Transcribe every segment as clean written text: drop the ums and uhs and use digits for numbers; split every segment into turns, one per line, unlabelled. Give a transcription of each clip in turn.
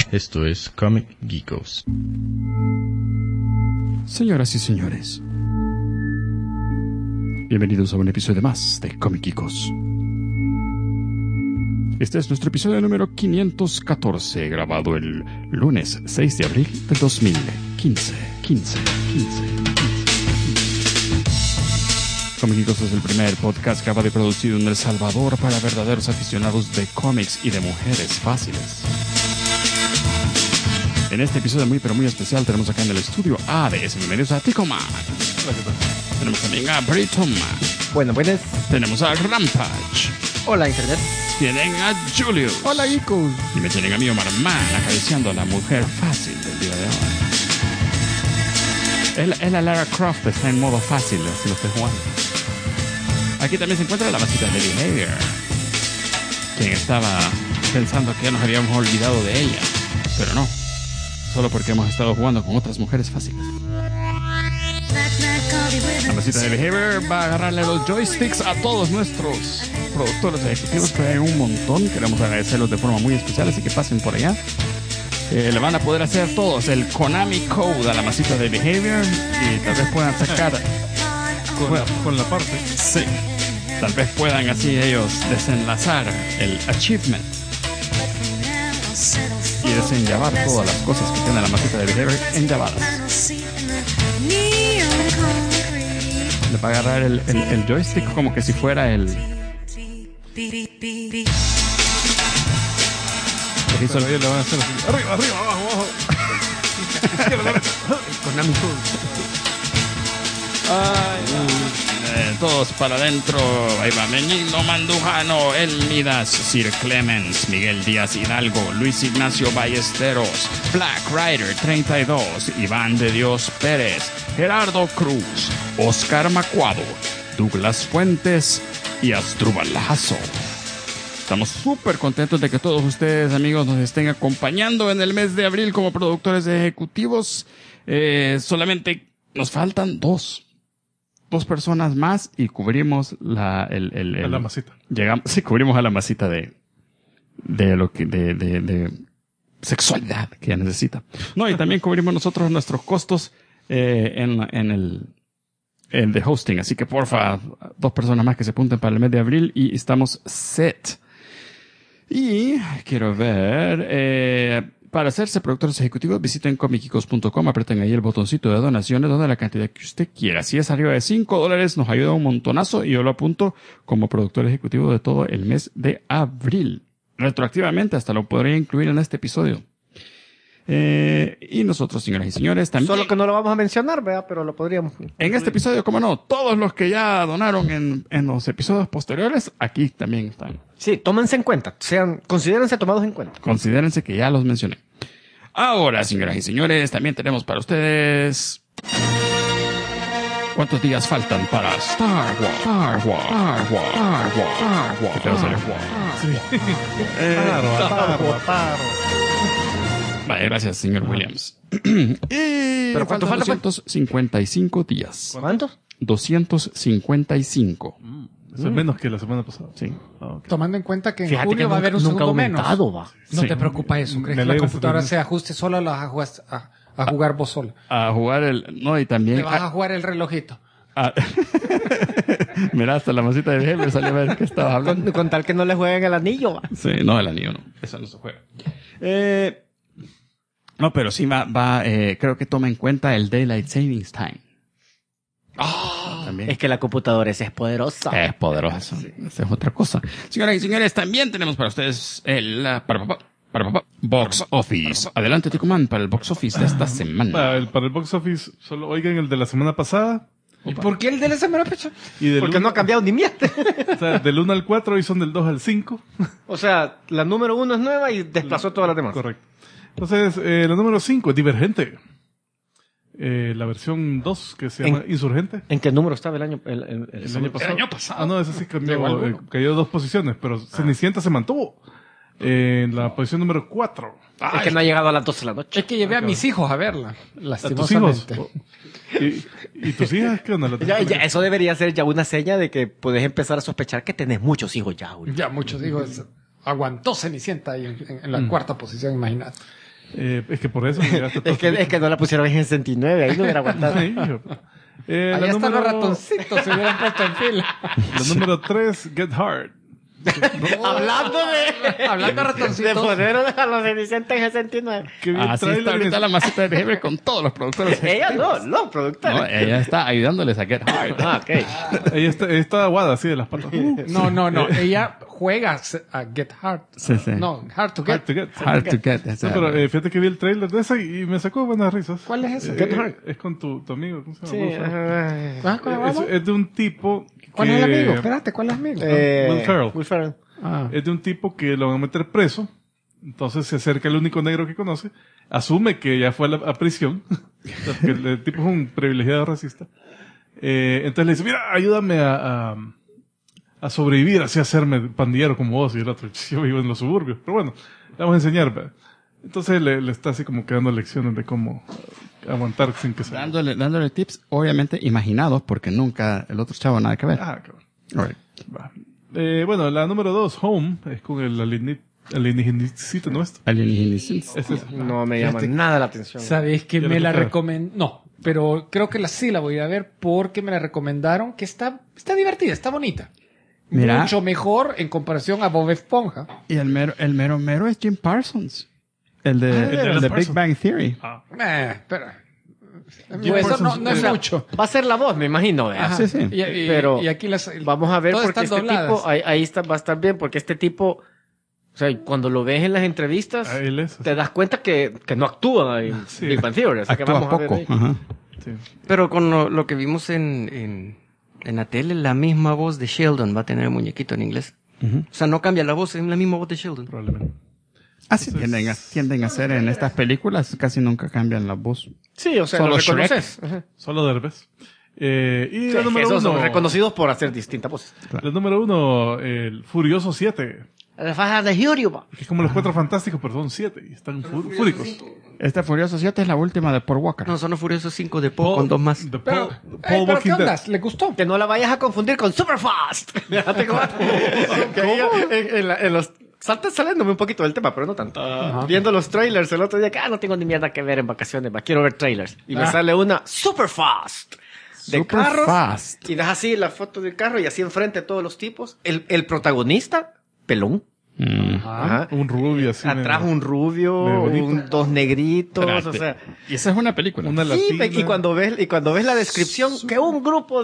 Esto es Comic Geekos.
Señoras y señores, bienvenidos a un episodio más de Comic Geekos. Este es nuestro episodio número 514, grabado el lunes 6 de abril del 2015. Comic Geekos es el primer podcast grabado y producido en El Salvador para verdaderos aficionados de cómics y de mujeres fáciles. En este episodio muy pero muy especial tenemos acá en el estudio a bienvenidos a Ticoman. Tenemos también a Britomman.
Buenas.
Tenemos a Rampage.
Hola, Internet.
Tienen a Julius.
Hola, Icos.
Y me tienen a mí, Omar Man, acariciando a la mujer fácil del día de hoy. Es la Lara Croft, está en modo fácil, si lo estoy jugando. Aquí también se encuentra la masita de Behavior, quien estaba pensando que ya nos habíamos olvidado de ella, pero no, solo porque hemos estado jugando con otras mujeres fáciles. La masita de Behavior va a agarrarle los joysticks a todos nuestros productores ejecutivos, que hay un montón. Queremos agradecerlos de forma muy especial, así que pasen por allá. Le van a poder hacer todos el Konami Code a la masita de Behavior y tal vez puedan sacar
con la parte.
Sí, tal vez puedan así ellos desenlazar el achievement y desenllavar todas las cosas que tiene la masita de Behavior enllavadas. Le va a agarrar el joystick como que si fuera el...
Pero ellos le van a hacer así. Arriba, abajo.
Konami Code.
Todos para adentro. Ahí va Benigno Mandujano, El Midas, Sir Clemens, Miguel Díaz Hidalgo, Luis Ignacio Ballesteros, Black Rider 32, Iván de Dios Pérez, Gerardo Cruz, Oscar Macuado, Douglas Fuentes y Asdrúbal Lazo. Estamos súper contentos de que todos ustedes, amigos, nos estén acompañando en el mes de abril como productores ejecutivos. Solamente nos faltan dos personas más y cubrimos la
masita.
Cubrimos a la masita de sexualidad que ella necesita. No, y también cubrimos nosotros nuestros costos en el de hosting. Así que porfa, 2 personas más que se apunten para el mes de abril y estamos set. Y quiero ver, para hacerse productores ejecutivos, visiten comicgeekos.com, aprieten ahí el botoncito de donaciones, donde la cantidad que usted quiera. Si es arriba de $5, nos ayuda un montonazo y yo lo apunto como productor ejecutivo de todo el mes de abril. Retroactivamente, hasta lo podría incluir en este episodio. Y nosotros, señoras y señores, también...
Solo que no lo vamos a mencionar, ¿verdad? Pero lo podríamos...
En este episodio, como no, todos los que ya donaron en los episodios posteriores, aquí también están.
Sí, tómense en cuenta. Considérense tomados en cuenta.
Considérense que ya los mencioné. Ahora, señoras y señores, también tenemos para ustedes... ¿Cuántos días faltan para Star Wars? ¿Qué te va a hacer? Vale, gracias, señor Williams.
¿Pero cuánto falta?
255 días.
¿Cuántos?
255.
Eso es menos que la semana pasada.
Sí.
Okay.
Tomando en cuenta que en
Fíjate
julio
que
va a haber un segundo menos.
Va.
No
Sí.
te preocupa eso. ¿Crees
Me
que la
alegra
computadora
ese
se ajuste sola o la vas a jugar vos sola?
A jugar no, y también...
Te vas a jugar el relojito.
Mira, hasta la masita de Behavior salió a ver qué estabas hablando.
Con tal que no le jueguen el anillo, va.
Sí, no, el anillo no. Eso no se juega. No, pero sí creo que toma en cuenta el Daylight Savings Time. También.
Es que la computadora esa es poderosa.
Es poderosa. Esa es otra cosa. Señoras y señores, también tenemos para ustedes el Box Office. Adelante, Ticoman, para el Box Office de esta semana.
Para el box office, solo oigan el de la semana pasada.
¿Y por qué el de la semana pecho?
Y del
Porque no ha cambiado ni mierda.
O sea, del 1 al 4 y son del 2 al 5.
O sea, la número 1 es nueva y desplazó todas las demás.
Correcto. Entonces, la número 5 es Divergente. La versión 2, que se llama Insurgente.
¿En qué número estaba el año
El año pasado. Ah, no, ese sí
Llegó
cambió.
alguno.
Cayó 2 posiciones, pero Cenicienta se mantuvo. En la posición número 4.
Es que no ha llegado a las 12 de la noche.
Es que llevé a mis hijos a verla,
¿A tus hijos?
lastimosamente.
¿Y tus hijas qué onda?
Ya, eso debería ser ya una seña de que puedes empezar a sospechar que tenés muchos hijos ya, güey.
Ya muchos hijos. Aguantó Cenicienta ahí en la cuarta posición, imagínate.
Es que por eso me llegaste
Es que no la pusieron en 69, ahí no hubiera aguantado.
Sí, hijo.
Ahí
La
están los
número-
ratoncitos, se hubieran puesto en fila.
La número 3, Get Hard.
Hablando
Hablando de
de
ratoncitos.
poner a los Cenicientos en 69.
Que vi el
Así está
tráiler
ahorita
y-
la masita de Heavy con todos los productores.
Ella no, productora.
No, ella está ayudándoles a Get Hard.
Ah, ok.
Ella está aguada así de las patas.
No. Ella juega a Get Hard.
Sí, sí.
No, Hard to
Hard
Get.
to get.
Hard to get.
No, pero fíjate que vi el trailer de esa y me sacó buenas risas.
¿Cuál es ese?
Get Hard.
Es con tu amigo. ¿Cómo se llama?
Sí,
Will Ferrell.
¿Cuál
Es de un tipo
¿Cuál
que-
es el amigo? Espérate, ¿cuál es el amigo?
Will Ferrell.
Will Ferrell.
Ah.
Es de un tipo que lo van a meter preso. Entonces se acerca el único negro que conoce. Asume que ya fue a prisión. Que el tipo es un privilegiado racista. Entonces le dice, mira, ayúdame a sobrevivir, así a hacerme pandillero como vos. Y el otro, yo vivo en los suburbios. Pero bueno, le vamos a enseñar. ¿verdad? Entonces le está así como que dando lecciones de cómo aguantar sin que se...
Dándole tips, obviamente imaginados, porque nunca el otro chavo nada que ver.
Ah, cabrón.
Alright.
Va. Bueno, la número 2, Home, es con el alienígena nuestro.
Alienígenas.
Ese es-
No me llama nada la atención.
¿Sabéis que
Ya
me
lo
la
tocaron.
recomendó? No, pero creo que sí la voy a ver porque me la recomendaron que está divertida, está bonita.
Mira.
Mucho mejor en comparación a Bob Esponja.
Y el mero es Jim Parsons. El de
los
Big
Parsons.
Bang Theory.
Ah.
Pero
Jim
eso
Parsons,
no es
O sea,
mucho.
va a ser la voz, me imagino. ¿verdad?
Ajá.
sí, sí.
Pero
y aquí las
Vamos a ver
todas
porque
están
este
dobladas.
tipo, ahí está, va a estar bien, porque este tipo, o sea, cuando lo ves en las entrevistas,
Ah, él es.
te das cuenta que no actúa en
Sí.
Big Bang Theory. O sea, que
Actúa
vamos a ver
poco.
ahí.
Ajá.
Sí.
Pero con lo que vimos en la tele, la misma voz de Sheldon va a tener el muñequito en inglés.
Ujú.
O sea, no cambia la voz, es la misma voz de Sheldon.
Probablemente.
Así tienden a hacer en estas películas, casi nunca cambian la voz.
Sí, o sea,
Solo
lo
Shrek.
reconoces. Ajá.
Solo Derbez. Y
Sí,
la
que
número
esos son
1.
reconocidos por hacer distintas voces.
La número 1, el Furioso 7.
La faja de Hyuriuba.
Que es como los Cuatro Fantásticos, pero son 7. Y están fúricos.
Este Furioso 7 es la última de Paul Walker.
No, son los Furiosos 5 de Paul con dos más.
The
Pero,
Paul
pero ¿qué
Walking
onda?
Dead.
¿Le gustó?
Que no la vayas a confundir con Superfast. Fíjate cómo. Que ella, en los saltas saliéndome un poquito del tema, pero no tanto. Viendo los trailers el otro día, que no tengo ni mierda que ver en vacaciones, quiero ver trailers. Y me sale una Superfast. De
Super
carros.
fast.
Y das así la foto del carro y así enfrente todos los tipos. El protagonista, pelón. Ajá.
Un rubio así.
Atrás
medio-
un rubio,
medio bonito.
dos negritos,
Espérate.
o sea.
Y esa es una película.
Una
Sí,
latina.
y cuando ves la descripción, que un grupo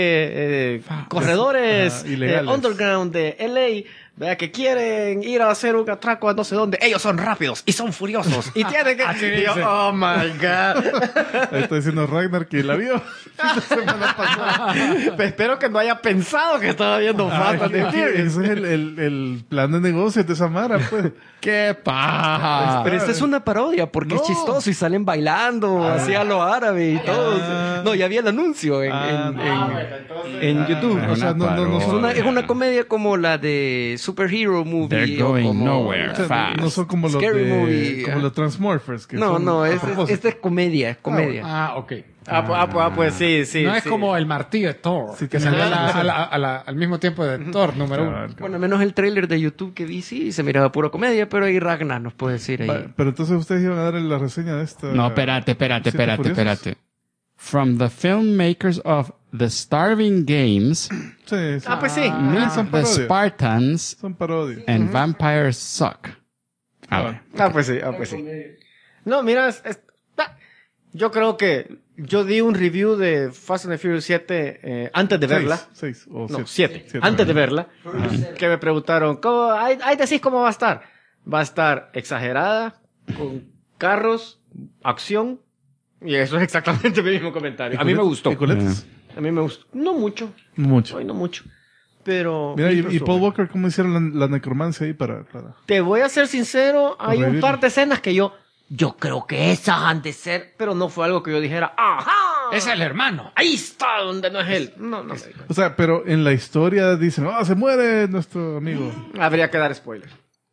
de corredores
Ajá, ilegales.
underground de LA, vea, que quieren ir a hacer un atraco a no sé dónde, ellos son rápidos y son furiosos y tienen que... Y yo, oh my God.
Ahí está diciendo Ragnar que la vio. La semana pasada.
Pues espero que no haya pensado que estaba viendo Fast and the Furious.
Ese es el plan de negocios de Samara, pues.
¡Qué paja!
Pero esta es una parodia porque es
No.
chistoso y salen bailando así a lo árabe y todo. No, ya vi el anuncio en YouTube.
O sea, no
Es
son
una, es una comedia como la de Superhero Movie.
They're
o
going
como
nowhere.
O sea,
Fast.
no son como los
Scary
de
movie,
como
ah.
los Transmorphers que
No,
son
no,
a
es
propósito.
esta es comedia, es comedia.
Ah, ok.
Pues sí, sí.
no es
sí.
como el martillo de Thor,
Sí,
que
tiene
salió
razón.
al mismo tiempo de Thor número uno.
Cabal, cabal.
Bueno, menos el tráiler de YouTube que vi, sí, se miraba pura comedia, pero ahí Ragnar nos puede decir ahí.
Va, pero entonces ustedes iban a dar la reseña de esta.
No, espérate.
¿Siete Furiosos?
From the filmmakers of The Starving Games,
Sí, sí.
Pues sí.
Meet
son
the
parodias.
Spartans,
Son parodias.
and Vampires Suck. A ver.
Pues sí. No, mira, yo creo que yo di un review de Fast and the Furious 7 antes de verla.
6 o
No,
7.
7. Antes de verla. Que me preguntaron, ahí decís cómo va a estar. Va a estar exagerada, con carros, acción. Y eso es exactamente mi mismo comentario. A mí me gustó.
¿Y coletas?
A mí me gustó. No mucho.
Mucho.
Hoy no mucho. Pero...
Mira, y
estuvo
Paul
bueno.
Walker, ¿cómo hicieron la necromancia ahí para...
Te voy a ser sincero, hay un
revivirlo.
par de escenas que yo creo que esas han de ser, pero no fue algo que yo dijera, ¡ajá!
Es el hermano.
Ahí está donde no es él. No.
O sea, pero en la historia dicen, se muere nuestro amigo.
Habría que dar spoiler.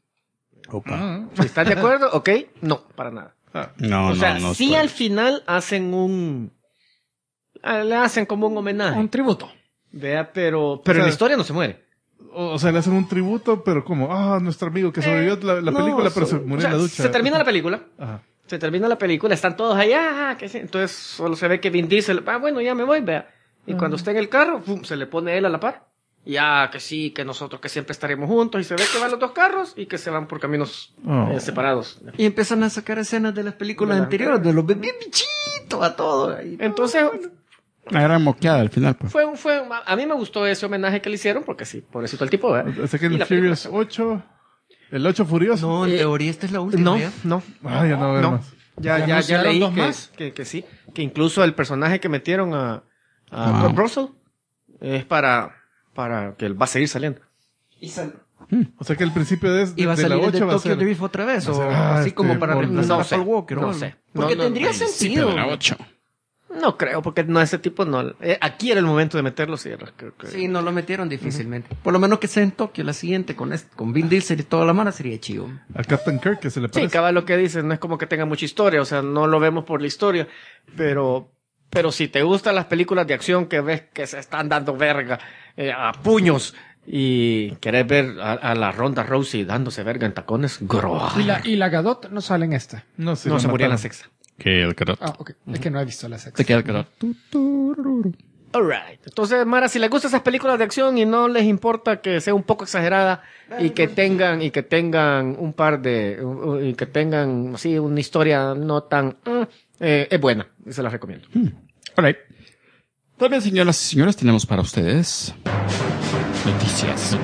Ah,
Si estás de acuerdo, ok. No, para nada.
No,
O sea,
no.
sí
spoiler.
al final hacen le hacen como un homenaje.
Un tributo.
Vea, pero
sea,
en la historia no se muere.
O sea, le hacen un tributo, pero como, nuestro amigo que sobrevivió la película, pero se murió en la ducha.
Se termina la película.
Ajá.
Se termina la película, están todos allá, que sí. Entonces solo se ve que Vin Diesel, bueno, ya me voy, vea. Y cuando está en el carro, se le pone él a la par. Ya, que sí, que nosotros que siempre estaremos juntos. Y se ve que van los dos carros y que se van por caminos separados.
Y empiezan a sacar escenas de las películas anteriores, de los bien bichitos, a todo.
Entonces,
Una gran moqueada al final, pues.
a mí me gustó ese homenaje que le hicieron, porque sí, pobrecito el tipo, ¿verdad?
O sea que
Y
el
la
Furious 8, el 8 Furioso.
No, en teoría esta es la última. ¿ya?
No.
Ya no va a haber más.
Ya
anunciaron
leí
dos más.
que sí. Que incluso el personaje que metieron a Kurt Russell es para que él va a seguir saliendo.
O sea que el principio de
¿Y va a
la
salir el de
8 va a
Tokyo
ser...
Drift otra vez? ¿O
Ah,
así como para
Paul
reemplazar
Walker.
a Paul Walker?
No
o
sé.
Porque tendría
Sí,
sentido.
pero la 8.
No creo, porque no, ese tipo no. Aquí era el momento de meterlo, sí. Creo que...
Sí, no lo metieron difícilmente. Por lo menos que sea en Tokio la siguiente con Vin Diesel y toda la mano sería chido.
A Captain Kirk, que se le
Sí,
parece.
cabal lo que dices, no es como que tenga mucha historia, o sea, no lo vemos por la historia, pero si te gustan las películas de acción que ves que se están dando verga a puños y querés ver a la Ronda Rousey dándose verga en tacones,
Y la Gadot no sale en esta.
No,
no se murió en la sexta.
Que el carot.
Ah, ok. Es que no he visto la sexta.
Te queda el carot.
Alright. Entonces, Mara, si les gustan esas películas de acción y no les importa que sea un poco exagerada y que tengan un par de y que tengan así una historia no tan es buena, y se las recomiendo.
Alright. También, señoras y señores, tenemos para ustedes noticias.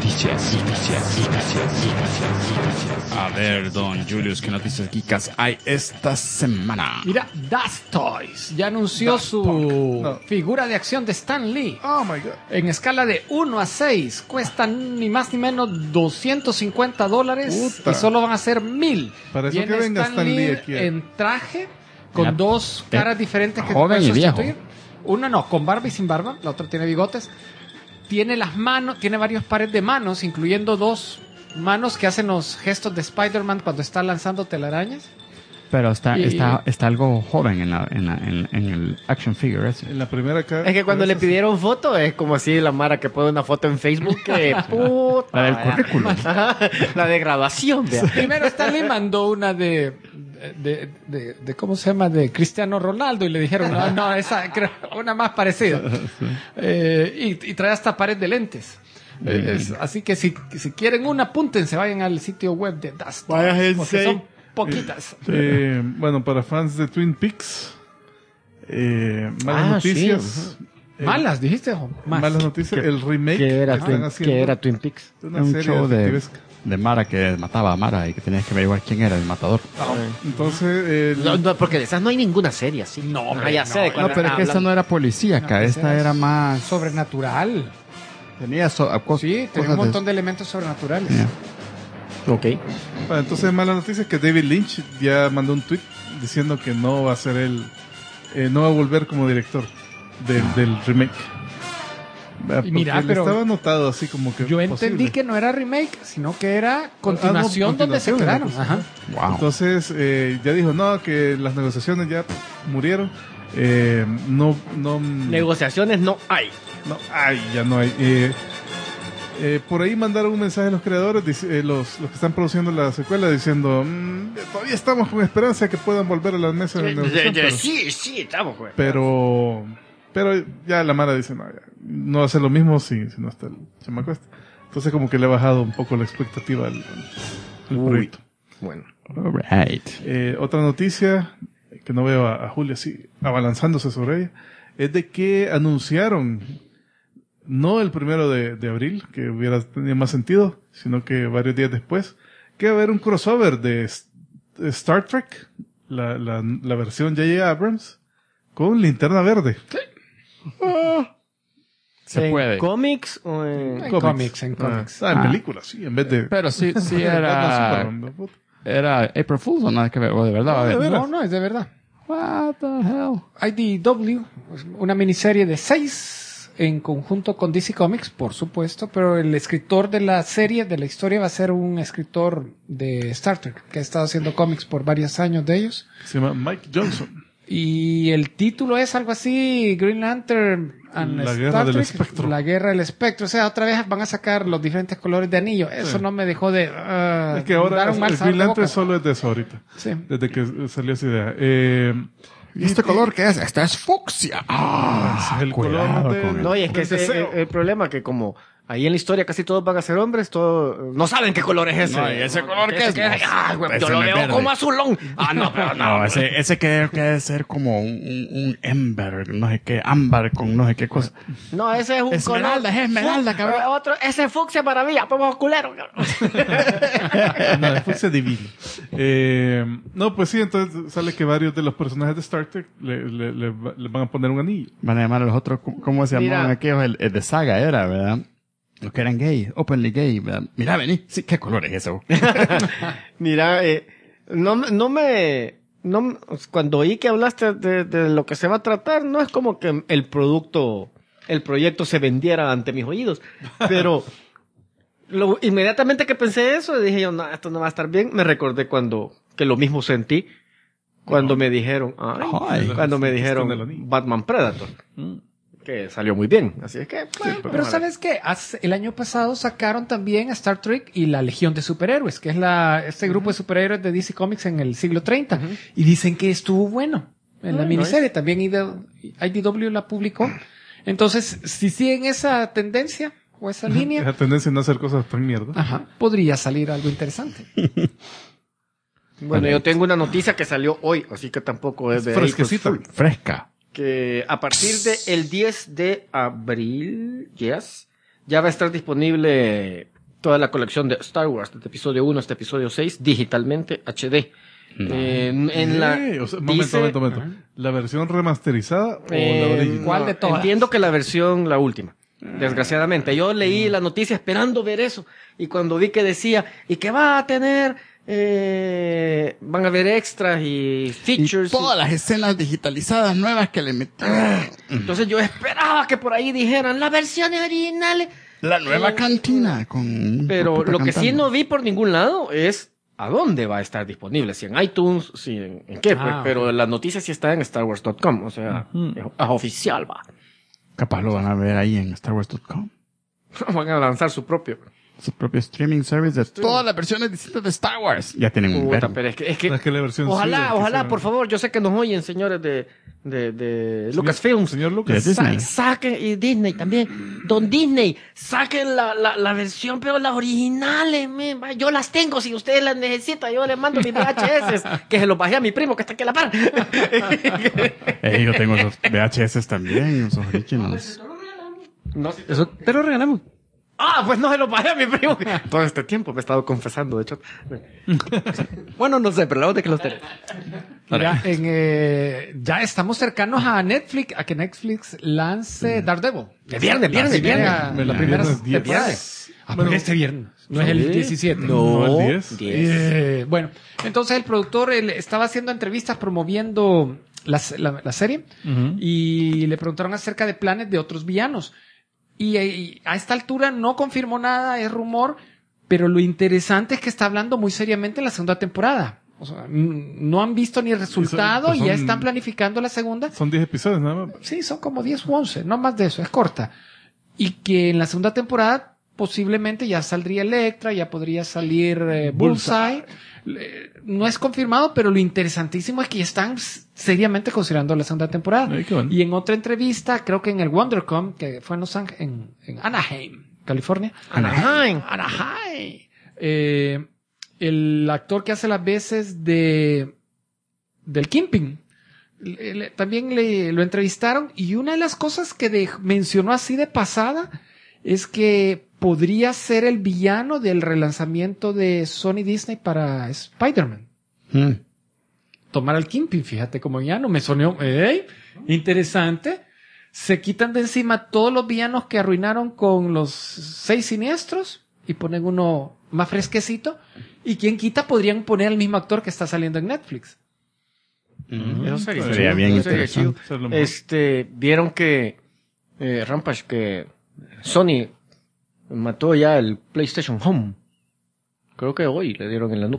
A ver, don Julius, ¿qué noticias geekas hay esta semana?
Mira, Das Toys ya anunció su figura de acción de Stan Lee.
Oh my God.
En escala de 1 a 6, cuestan ni más ni menos $250
Puta.
y solo van a ser 1,000.
Para eso
Viene
que venga Stan Lee aquí.
en traje con
Ya.
dos caras diferentes que
Joven
pueden
y viejo.
sustituir. Una no, con barba y sin barba, la otra tiene bigotes. Tiene las manos, tiene varios pares de manos, incluyendo 2 manos que hacen los gestos de Spider-Man cuando está lanzando telarañas.
Pero está
Y-
algo joven en el action figure ese.
En la primera cara.
Es que cuando le
esa sí.
pidieron foto es como así la Mara que pone una foto en Facebook que puta.
La del
vaya.
currículum.
Ajá, la de grabación, vea.
Primero Stanley mandó una de ¿cómo se llama? De Cristiano Ronaldo y le dijeron, no, esa, creo, una más parecida. Y trae hasta pared de lentes. Así que si quieren una, apúntense, vayan al sitio web de Das Toys, porque son poquitas.
Bueno, para fans de Twin Peaks, malas noticias.
Malas, dijiste.
Malas noticias. El remake
Que era,
están haciendo
que era Twin Peaks.
de una
Un
serie
show de
detectivesca.
Mara que mataba a Mara y que tenías que averiguar quién era el matador.
Entonces,
No, porque de esas no hay ninguna serie así.
No,
Ah, ya
no,
sé de cuál
No, pero es que esta
hablan.
no era policíaca, esta era más...
Sobrenatural.
Tenía
Sí, tenía un montón de elementos sobrenaturales.
Yeah.
Ok.
bueno, entonces malas noticias que David Lynch ya mandó un tweet diciendo que no va a ser él, no va a volver como director del remake.
Y mira,
Porque le
pero
estaba anotado así como que
Yo entendí
posible.
que no era remake, sino que era continuación donde se
continuación,
quedaron.
¿no?
Ajá.
Wow.
Entonces ya dijo no, que las negociaciones ya murieron. No,
Negociaciones no hay.
no, ya no hay. Por ahí mandaron un mensaje a los creadores, los que están produciendo la secuela, diciendo todavía estamos con esperanza de que puedan volver a las mesas de negociación.
Sí, estamos, güey.
Pero ya la Mara dice, no va a ser lo mismo si no está el chamaco este. Entonces como que le ha bajado un poco la expectativa al proyecto.
Bueno.
Alright.
Otra noticia que no veo a Julia así abalanzándose sobre ella, es de que anunciaron, no el 1 de abril, que hubiera tenido más sentido, sino que varios días después, que va a haber un crossover de Star Trek, la versión J.J. Abrams, con Linterna Verde.
Se
¿En
puede.
cómics o en...?
En cómics, en cómics.
En películas, sí, en vez de...
Pero sí
era...
era April Fool's o nada que ver, o de verdad va a haber.
No, es de verdad.
What the hell?
IDW, una miniserie de 6 en conjunto con DC Comics, por supuesto, pero el escritor de la serie, de la historia, va a ser un escritor de Star Trek, que ha estado haciendo cómics por varios años de ellos.
Se llama Mike Johnson.
Y el título es algo así, Green Lantern and
La
Star
guerra del
Trek,
espectro.
La guerra del espectro. O sea, otra vez van a sacar los diferentes colores de anillo. Eso no me dejó de...
Es que ahora
dar un mal
el
sabor
Green
de
Lantern
boca.
solo es de eso ahorita.
Sí.
Desde que salió esa idea.
¿Y este color qué es? Esta es fucsia.
Ese es el
cuidado
color de...
con
No, y es que
del deseo.
el problema que como ahí en la historia casi todos van a ser hombres, todos no saben qué color es ese.
No, ¿y ese color qué es?
Ah, güey,
Ese
yo lo
no es
veo
verde.
como azulón. Ah, no, pero no.
No, ese que debe ser como un ember, no sé qué, ámbar con no sé qué cosa.
No, ese es un
Esmeralda,
color.
es esmeralda, cabrón.
Otro, ese fucsia maravilla, pues culero.
No, fuese divino. No, pues sí, entonces sale que varios de los personajes de Star Trek le van a poner un anillo.
Van a llamar a los otros, ¿cómo se llamaban
Mira.
aquellos? El de Saga era, ¿verdad? Los que eran gay, openly gay, ¿verdad? Mira, vení. Sí, ¿qué color es eso?
Mira, cuando oí que hablaste de lo que se va a tratar, no es como que el proyecto se vendiera ante mis oídos, pero inmediatamente que pensé eso, dije yo, no, esto no va a estar bien, me recordé que lo mismo sentí cuando me dijeron, cuando me dijeron Batman Predator, que salió muy bien, así es que, bueno,
Pero ¿sabes qué? El año pasado sacaron también a Star Trek y la Legión de Superhéroes, que es este grupo de superhéroes de DC Comics en el siglo 30. Y dicen que estuvo bueno en la miniserie.
nice.
También IDW la publicó. Entonces, si siguen esa tendencia o esa línea,
Esa tendencia a no hacer cosas tan mierda.
podría salir algo interesante.
Bueno, yo tengo una noticia que salió hoy, así que tampoco es de
Fresquecita.
April Fool.
Fresca.
Que a partir del 10 de abril, ya va a estar disponible toda la colección de Star Wars, desde episodio 1 hasta episodio 6, digitalmente, HD.
O sea, momento. ¿La versión remasterizada o la original?
¿Cuál de todas?
Entiendo que la última. Desgraciadamente. Yo leí la noticia esperando ver eso. Y cuando vi que decía, y que va a tener, van a haber extras y
Y
features.
todas las escenas digitalizadas nuevas que le metieron.
Entonces yo esperaba que por ahí dijeran las versiones originales.
La nueva cantina con...
Pero
Puta
lo que sí
cantando.
no vi por ningún lado es a dónde va a estar disponible. Si en iTunes, si en qué, pues.
Ah,
Pero la noticia sí está en StarWars.com. O sea, es oficial, va.
Capaz lo van a ver ahí en StarWars.com.
Van a lanzar su propio.
Su propio streaming service de todas las versiones distintas de Star Wars. Ya tienen un
Puta,
verbo.
pero es que
Es que la versión
ojalá,
suya,
por favor, yo sé que nos oyen señores de Lucasfilms.
Señor Lucas.
De Disney.
Saquen, y Disney también. Don Disney, saquen la versión, pero las originales, yo las tengo, si ustedes las necesitan, yo les mando mis VHS, que se los bajé a mi primo que está aquí a la par.
Yo tengo los VHS también, esos originals.
No,
Eso te lo regalamos.
pues no se los bajé a mi primo. Todo este tiempo me he estado confesando, de hecho.
Bueno, no sé, pero la otra que los tenés.
Mira, ya estamos cercanos a Netflix, a que Netflix lance Daredevil.
De viernes.
La primera
Viernes 10.
temporada. Pero este viernes. No es el 17.
No, el 10.
Bueno, entonces el productor estaba haciendo entrevistas promoviendo la serie y le preguntaron acerca de planes de otros villanos. Y a esta altura no confirmó nada, es rumor, pero lo interesante es que está hablando muy seriamente en la segunda temporada. O sea, no han visto ni el resultado
pues
y ya
son-
están planificando la segunda.
Son 10 episodios nada más.
Sí, son como 10 u 11, no más de eso, es corta. Y que en la segunda temporada posiblemente ya saldría Electra, ya podría salir Bullseye. No es confirmado, pero lo interesantísimo es que ya están seriamente considerando la segunda temporada.
Ay, qué bueno.
Y en otra entrevista, creo que en el WonderCon, que fue en Anaheim, California.
Anaheim.
El actor que hace las veces del Kingpin, también lo entrevistaron y una de las cosas que mencionó así de pasada es que podría ser el villano del relanzamiento de Sony Disney para Spider-Man. Tomar al Kingpin, fíjate como villano, me sonó, interesante. Se quitan de encima todos los villanos que arruinaron con los 6 siniestros y ponen uno más fresquecito. Y quien quita podrían poner al mismo actor que está saliendo en Netflix.
Eso sería
Sería bien
Eso sería chido.
interesante.
Eso es lo mejor.
Vieron que Rampage, que Sony mató ya el PlayStation Home. Creo que hoy le dieron en la nuca.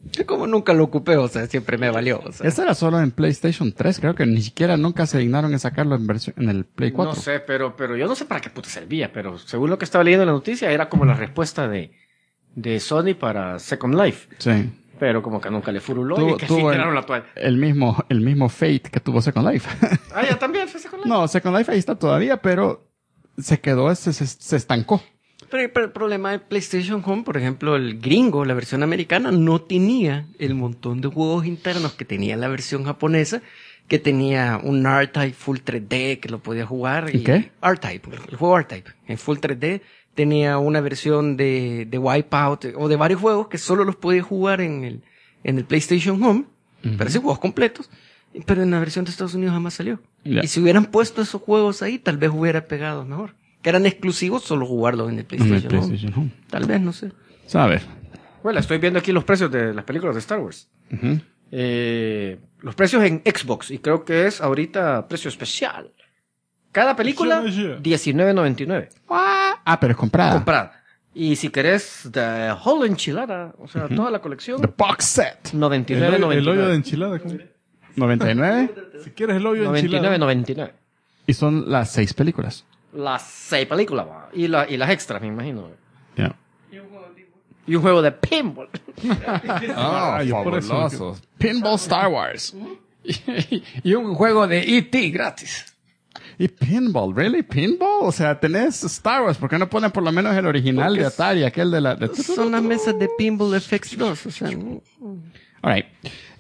Yo como nunca lo ocupé, o sea, siempre me valió. O sea.
Ese era solo en PlayStation 3, creo que ni siquiera nunca se dignaron en sacarlo en el Play 4.
No sé, pero yo no sé para qué puta servía, pero según lo que estaba leyendo en la noticia, era como la respuesta de Sony para Second Life.
Sí.
Pero como que nunca le furuló
Tuvo-
y que sí
tuvo
tiraron la toalla.
El mismo Fate que tuvo Second Life.
Ah, ya también fue Second Life.
No, Second Life ahí está todavía, pero se quedó, se estancó.
Pero el problema de PlayStation Home, por ejemplo, el gringo, la versión americana, no tenía el montón de juegos internos que tenía la versión japonesa, que tenía un R-Type Full 3D que lo podía jugar.
¿Y qué?
R-Type, el juego R-Type, en Full 3D. Tenía una versión de Wipeout o de varios juegos que solo los podía jugar en el PlayStation Home. Pero sí, juegos completos. Pero en la versión de Estados Unidos jamás salió.
Ya.
Y si hubieran puesto esos juegos ahí, tal vez hubiera pegado mejor. Que eran exclusivos, solo jugarlos en el
En
PlayStation,
el PlayStation Home.
Tal vez, no sé.
A ver.
Bueno, estoy viendo aquí los precios de las películas de Star Wars.
Ujú.
Los precios en Xbox, y creo que es ahorita precio especial. Cada película, $19.99.
Ah, pero es comprada.
Comprada. Y si querés The Whole Enchilada, o sea, toda la colección,
The box set.
El hoyo de
$99.99.
enchilada. ¿cómo?
99.
Si quieres el hoyo de enchilada.
$99.99.
Y son las 6 películas.
Las 6 películas, va. Y las extras, me imagino.
Ya.
Y un juego de pinball.
Ah,
yo por eso-
fabulosos. Pinball Star Wars.
Y un juego de E.T. gratis.
¿Y pinball? ¿Really? ¿Pinball? O sea, tenés Star Wars. ¿Por qué no ponen por lo menos el original de Atari? Aquel de la...
Son las mesas de Pinball FX2, o sea,
All right.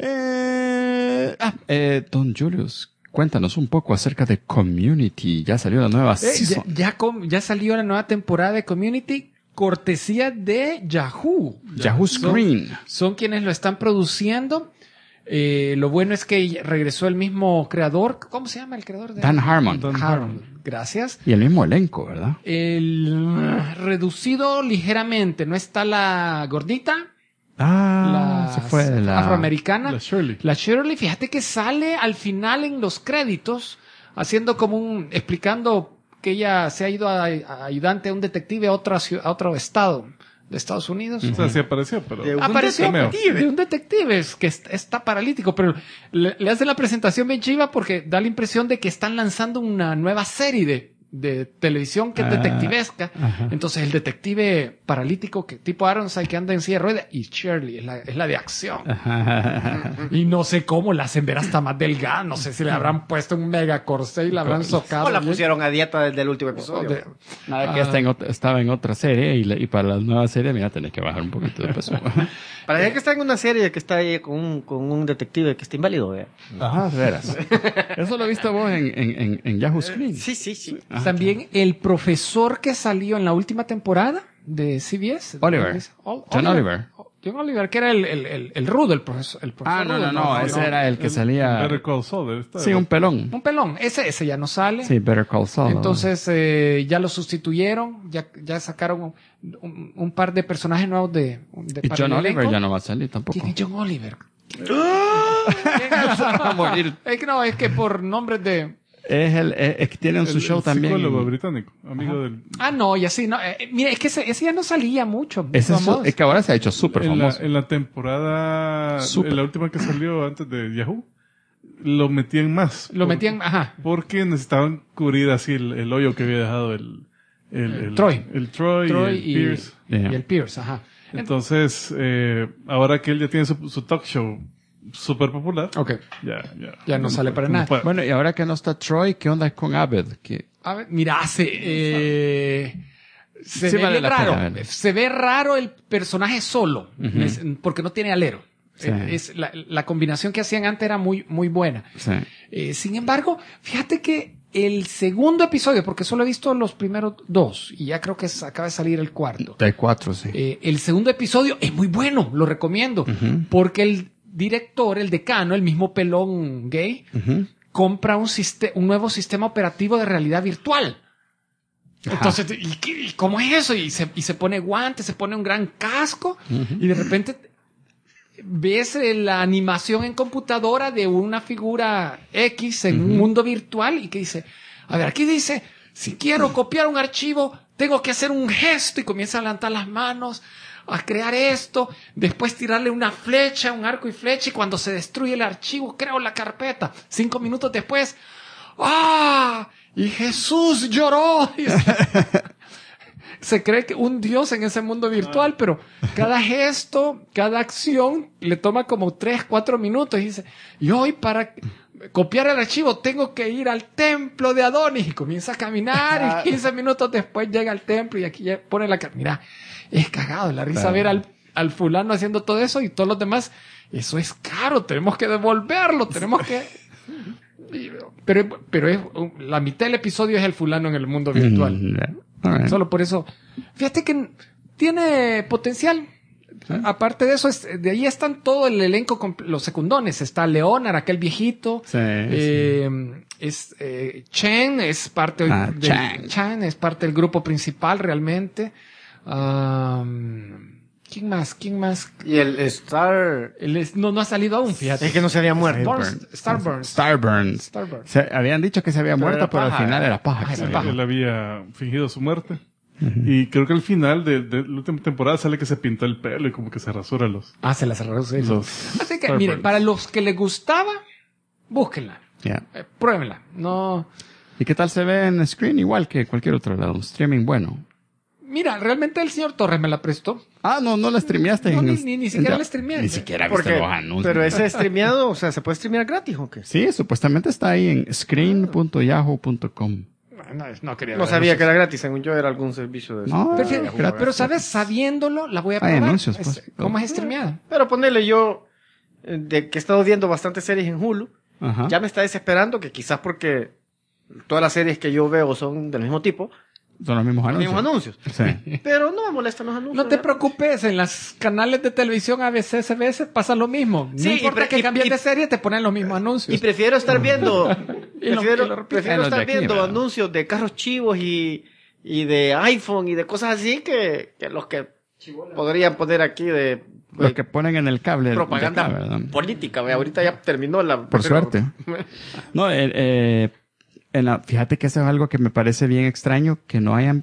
Don Julius, cuéntanos un poco acerca de Community. Ya salió la nueva season.
Ya salió la nueva temporada de Community, cortesía de Yahoo.
Yahoo Screen.
Son quienes lo están produciendo. Lo bueno es que regresó el mismo creador. ¿Cómo se llama el creador?
Dan Harmon.
Harmon. Gracias.
Y el mismo elenco, ¿verdad?
Reducido ligeramente. No está la gordita.
Se fue la...
afroamericana.
La Shirley.
La Shirley, fíjate que sale al final en los créditos, haciendo explicando que ella se ha ido a ayudante a un detective a otro estado de Estados Unidos.
O sea, sí apareció, pero...
Apareció
cameo.
de un detective que está paralítico, pero le hace la presentación bien chiva porque da la impresión de que están lanzando una nueva serie de televisión que es detectivesca.
Ajá.
Entonces el detective paralítico que tipo Ironside que anda en silla de ruedas y Shirley es la de acción. Y no sé cómo la hacen ver hasta más delgada. No sé si le habrán puesto un mega corsé y la habrán socado.
O la
bien.
pusieron a dieta desde el último episodio.
De-
Nada, que estaba en otra serie y para la nueva serie, mira, tenés que bajar un poquito de peso.
Para ver que está en una serie que está ahí con un detective que está inválido, ¿eh?
Ajá, de veras. Eso lo viste vos en Yahoo Screen.
Sí.
También el profesor que salió en la última temporada de CBS.
Oliver. John Oliver.
John Oliver, que era el rudo, el profesor.
No, ese era el que salía...
Better Call Saul. Está
Sí, un pelón.
Un pelón. Ese ya no sale.
Sí, Better Call Saul.
Entonces ya lo sustituyeron, ya sacaron un par de personajes nuevos
Y
para
John
el
Oliver
elenco.
ya no va a salir tampoco.
¿Quién es John Oliver?
Va a morir.
Es que por nombres de...
Es que tienen su show también.
Psicólogo británico, amigo del...
no, y así, no. Mira, es que ese ya no salía mucho.
Es que ahora se ha hecho súper famoso.
En la temporada,
Súper.
en la última que salió antes de Yahoo, lo metían más.
Lo metían, ajá.
Porque necesitaban cubrir así el hoyo que había dejado el
Troy.
El Troy y el Pierce.
Y el Pierce, ajá.
Entonces, ahora que él ya tiene su talk show súper popular,
Ok. Ya no sale para nada.
puede.
Bueno, y ahora que no está Troy, ¿qué onda con Abed?
A ver, mira, se
Sí,
ve
vale
bien
la
raro.
pena verlo.
Se ve raro el personaje solo, porque no tiene alero.
Sí.
La combinación que hacían antes era muy, muy buena.
Sí.
Sin embargo, fíjate que el segundo episodio, porque solo he visto los primeros 2, y ya creo que acaba de salir el cuarto.
Hay 4, sí.
El segundo episodio es muy bueno, lo recomiendo, porque el director, el decano, el mismo pelón gay, compra un nuevo sistema operativo de realidad virtual. Entonces, ¿y cómo es eso? Y se pone guantes, se pone un gran casco, y de repente ves la animación en computadora de una figura X en un mundo virtual y que dice, a ver, aquí dice, si quiero copiar un archivo, tengo que hacer un gesto y comienza a levantar las manos. a crear esto, después tirarle una flecha, un arco y flecha, y cuando se destruye el archivo, creo la carpeta. 5 minutos después, ¡ah! Y Jesús lloró. Se cree que un dios en ese mundo virtual, pero cada gesto, cada acción le toma como 3-4 minutos. Y dice, y hoy para copiar el archivo tengo que ir al templo de Adonis. Y comienza a caminar y 15 minutos después llega al templo y aquí ya pone la cara. Mira, es cagado la risa ver al fulano haciendo todo eso y todos los demás. Eso es caro, tenemos que devolverlo, tenemos que... Pero es, la mitad del episodio es el fulano en el mundo virtual.
Right.
Solo por eso. Fíjate que tiene potencial. Aparte de eso, de ahí están todo el elenco, los secundones. Está Leonard, aquel viejito.
Sí,
Chen es parte Chen es parte del grupo principal realmente. ¿Quién más?
Y el Star...
No ha salido aún, fíjate.
Es que no se había muerto.
Starburns.
Habían dicho que se había muerto, pero al final era paja.
Él había fingido su muerte. Y creo que al final de la última temporada sale que se pintó el pelo y como que se rasura los...
Se las rasura. Así que,
Starburns.
miren, para los que les gustaba, búsquenla.
Yeah.
Pruébenla. No...
¿Y qué tal se ve en screen? Igual que cualquier otro lado. Un streaming bueno.
Mira, realmente el señor Torres me la prestó.
No la streameaste.
No, ni siquiera la streameé.
Ni siquiera viste los anuncios.
Pero ese streameado, o sea, ¿se puede streamear gratis o qué?
Sí, supuestamente está ahí en screen.yahoo.com.
No quería
No
ver
sabía
anuncios.
que era gratis, según yo era algún servicio de eso.
No,
Pero, ¿sabes? Sabiéndolo, la voy a
Hay
probar.
anuncios, pues.
¿Cómo es streameada?
Pero ponerle yo, de que he estado viendo bastantes series en Hulu,
Ajá.
ya me está desesperando que quizás porque todas las series que yo veo son del mismo tipo,
Son los mismos
los
anuncios.
mismos anuncios.
Sí.
Pero no me molestan los anuncios.
No te
¿verdad?
preocupes, en los canales de televisión ABC, CBS pasa lo mismo. No
Sí,
importa que cambies de serie, te ponen los mismos anuncios.
Y prefiero estar viendo,
Y lo repiten.
prefiero
Los de
estar
aquí,
viendo
¿verdad?
anuncios de carros chivos y de iPhone y de cosas así que los que podrían poner aquí de
Los que ponen en el cable.
propaganda
de acá, ¿verdad?
política. ¿Ve? Ahorita ya terminó la...
Por suerte. No, fíjate que eso es algo que me parece bien extraño, que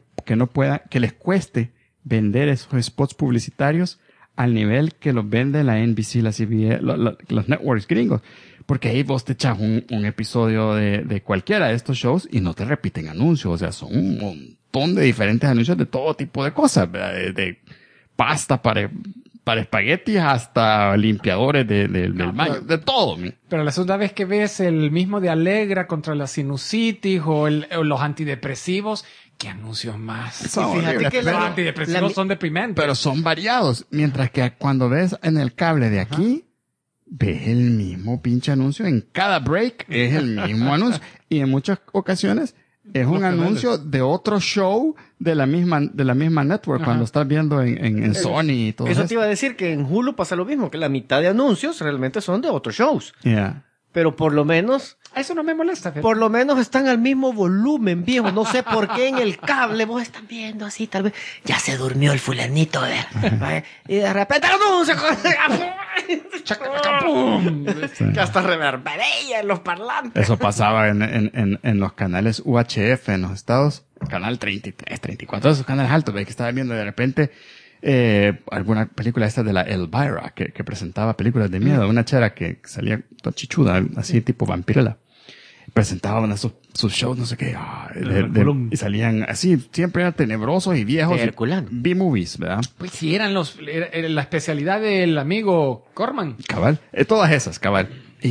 que les cueste vender esos spots publicitarios al nivel que los vende la NBC, la CBS, los networks gringos. Porque ahí vos te echas un episodio de cualquiera de estos shows y no te repiten anuncios. O sea, son un montón de diferentes anuncios de todo tipo de cosas, ¿verdad? De pasta para espaguetis hasta limpiadores del baño, de todo.
Pero la segunda vez que ves el mismo de Alegra contra la sinusitis o los antidepresivos, ¿qué anuncios más?
Son
fíjate
horribles,
que
Los
la-
antidepresivos son deprimentes.
pero son variados. Mientras que cuando ves en el cable de aquí, ves el mismo pinche anuncio. En cada break es el mismo anuncio. Y en muchas ocasiones es un anuncio de otro show de la misma network. Cuando estás viendo en Sony y todo
Eso
eso.
te iba a decir que en Hulu pasa lo mismo, que la mitad de anuncios realmente son de otros shows.
Yeah.
Pero por lo menos
Eso no me molesta. Fer.
Por lo menos están al mismo volumen, viejo. No sé por qué en el cable vos están viendo así, tal vez. Ya se durmió el fulanito, ¿verdad? Y de repente anuncio.
¡Pum!
Que hasta reverbería en los parlantes.
Eso pasaba en los canales UHF en los Estados. Canal 33, 34, esos canales altos, ¿ves? Que estaba viendo de repente alguna película esta de la Elvira, que presentaba películas de miedo. Una chera que salía toda chichuda, así tipo vampirela. Presentaban sus shows, no sé qué. Y salían así, siempre eran tenebrosos y viejos.
Herculano.
B-movies, ¿verdad?
Pues sí, era la especialidad del amigo Corman.
Cabal. Todas esas, cabal.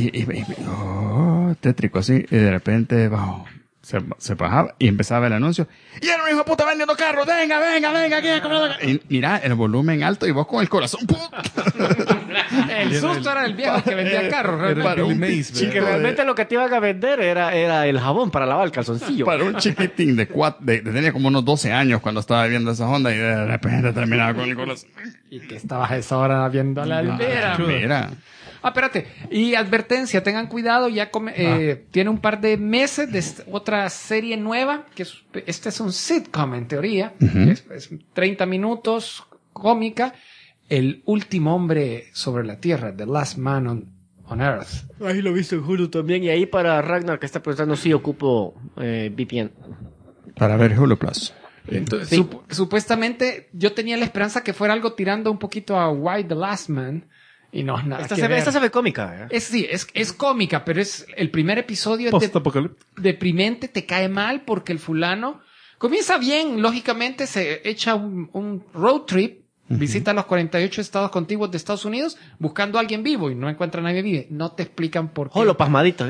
Tétrico así. Y de repente, se bajaba y empezaba el anuncio. ¡Y era un hijo de puta vendiendo carros! ¡Venga! Aquí, y mira, el volumen alto y vos con el corazón. ¡Pum!
El susto era el viejo que vendía carros.
Era
realmente.
Billy Mays,
Y que
¿verdad?
realmente lo que te iban a vender era el jabón para lavar el calzoncillo.
Para un chiquitín tenía como unos 12 años cuando estaba viendo esa onda y de repente terminaba con el corazón.
Y que estabas a esa hora viendo la albera.
Mira.
Espérate. Y advertencia, tengan cuidado, tiene un par de meses de otra serie nueva, que este es un sitcom en teoría, es 30 minutos, cómica, El último hombre sobre la tierra, The Last Man on Earth.
Ahí lo he visto en Hulu también. Y ahí para Ragnar que está preguntando si ocupo VPN.
Para ver Hulu Plus.
Entonces, supuestamente yo tenía la esperanza que fuera algo tirando un poquito a Why the Last Man y no es nada
Esta
que
se ve,
ver.
esta se ve cómica.
Es cómica, pero es el primer episodio es
Post-apocalíptico.
deprimente, te cae mal porque el fulano comienza bien, lógicamente se echa un road trip, visita los 48 estados contiguos de Estados Unidos buscando a alguien vivo y no encuentra a nadie vivo. No te explican por qué.
Jolo, pasmadito.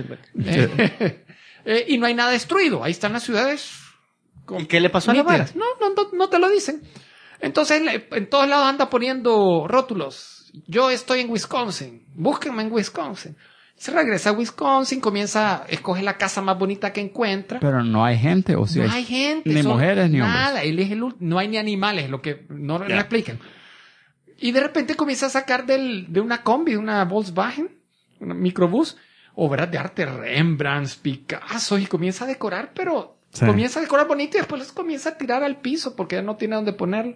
Y no hay nada destruido. Ahí están las ciudades.
¿Y qué le pasó a la vara?
No te lo dicen. Entonces, en todos lados anda poniendo rótulos. Yo estoy en Wisconsin. Búsquenme en Wisconsin. Se regresa a Wisconsin, escoge la casa más bonita que encuentra.
Pero no hay gente, o sea,
No hay gente.
ni mujeres ni hombres.
Nada. Él es no hay ni animales, lo que no explican. Y de repente comienza a sacar de una combi, de una Volkswagen, un microbús, obras de arte, Rembrandt, Picasso, y comienza a decorar, pero comienza a decorar bonito y después los comienza a tirar al piso porque ya no tiene dónde ponerlo.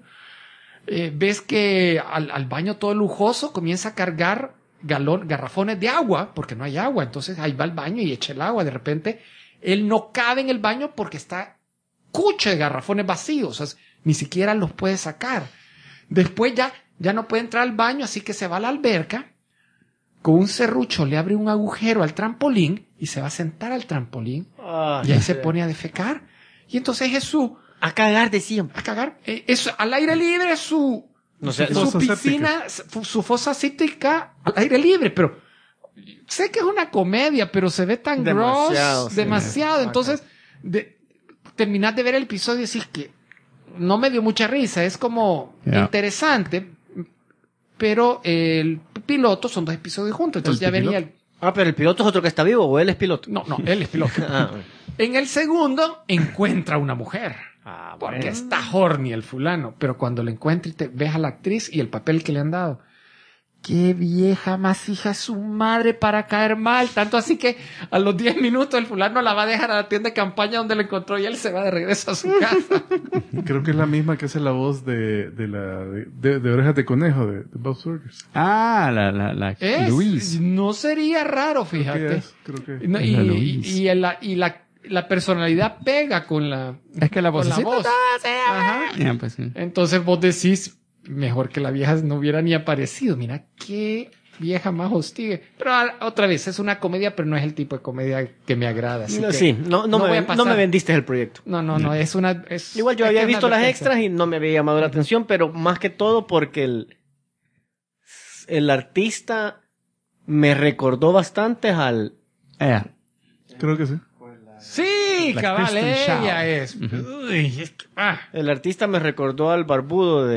Ves que al baño todo lujoso comienza a cargar garrafones de agua porque no hay agua. Entonces ahí va al baño y echa el agua. De repente él no cabe en el baño porque está cucho de garrafones vacíos. O sea, ni siquiera los puede sacar. Después ya no puede entrar al baño, así que se va a la alberca. Con un serrucho le abre un agujero al trampolín y se va a sentar al trampolín. Y ahí se pone a defecar. Y entonces Jesús...
A cagar, decían.
A cagar. Al aire libre su piscina, su fosa séptica al aire libre, pero sé que es una comedia, pero se ve tan demasiado. Entonces, terminás de ver el episodio y decís que no me dio mucha risa, es como interesante, pero el piloto son 2 episodios juntos, entonces ya venía
pero el piloto es otro que está vivo, ¿o él es piloto?
No, él es piloto. En el segundo encuentra una mujer. Porque está horny el fulano. Pero cuando lo encuentra y te ves a la actriz y el papel que le han dado. Qué vieja más hija de su madre para caer mal. Tanto así que a los 10 minutos el fulano la va a dejar a la tienda de campaña donde lo encontró y él se va de regreso a su casa.
Creo que es la misma que hace la voz de Orejas de Conejo, de Bob's Burgers.
La Luis.
No sería raro, fíjate.
Creo que
No, y la personalidad pega con la...
Es que la voz.
Ajá.
Pues sí.
Entonces vos decís, mejor que la vieja no hubiera ni aparecido. Mira qué vieja más hostigue. Pero otra vez, es una comedia, pero no es el tipo de comedia que me agrada. Así
no me vendiste el proyecto.
No, es una...
Igual yo había visto las extras y no me había llamado la atención, pero más que todo porque el artista me recordó bastante al...
Creo que sí.
Sí,
La
cabal,
Kristen
ella
Schaal.
es. Uy, es que,
El artista me recordó al barbudo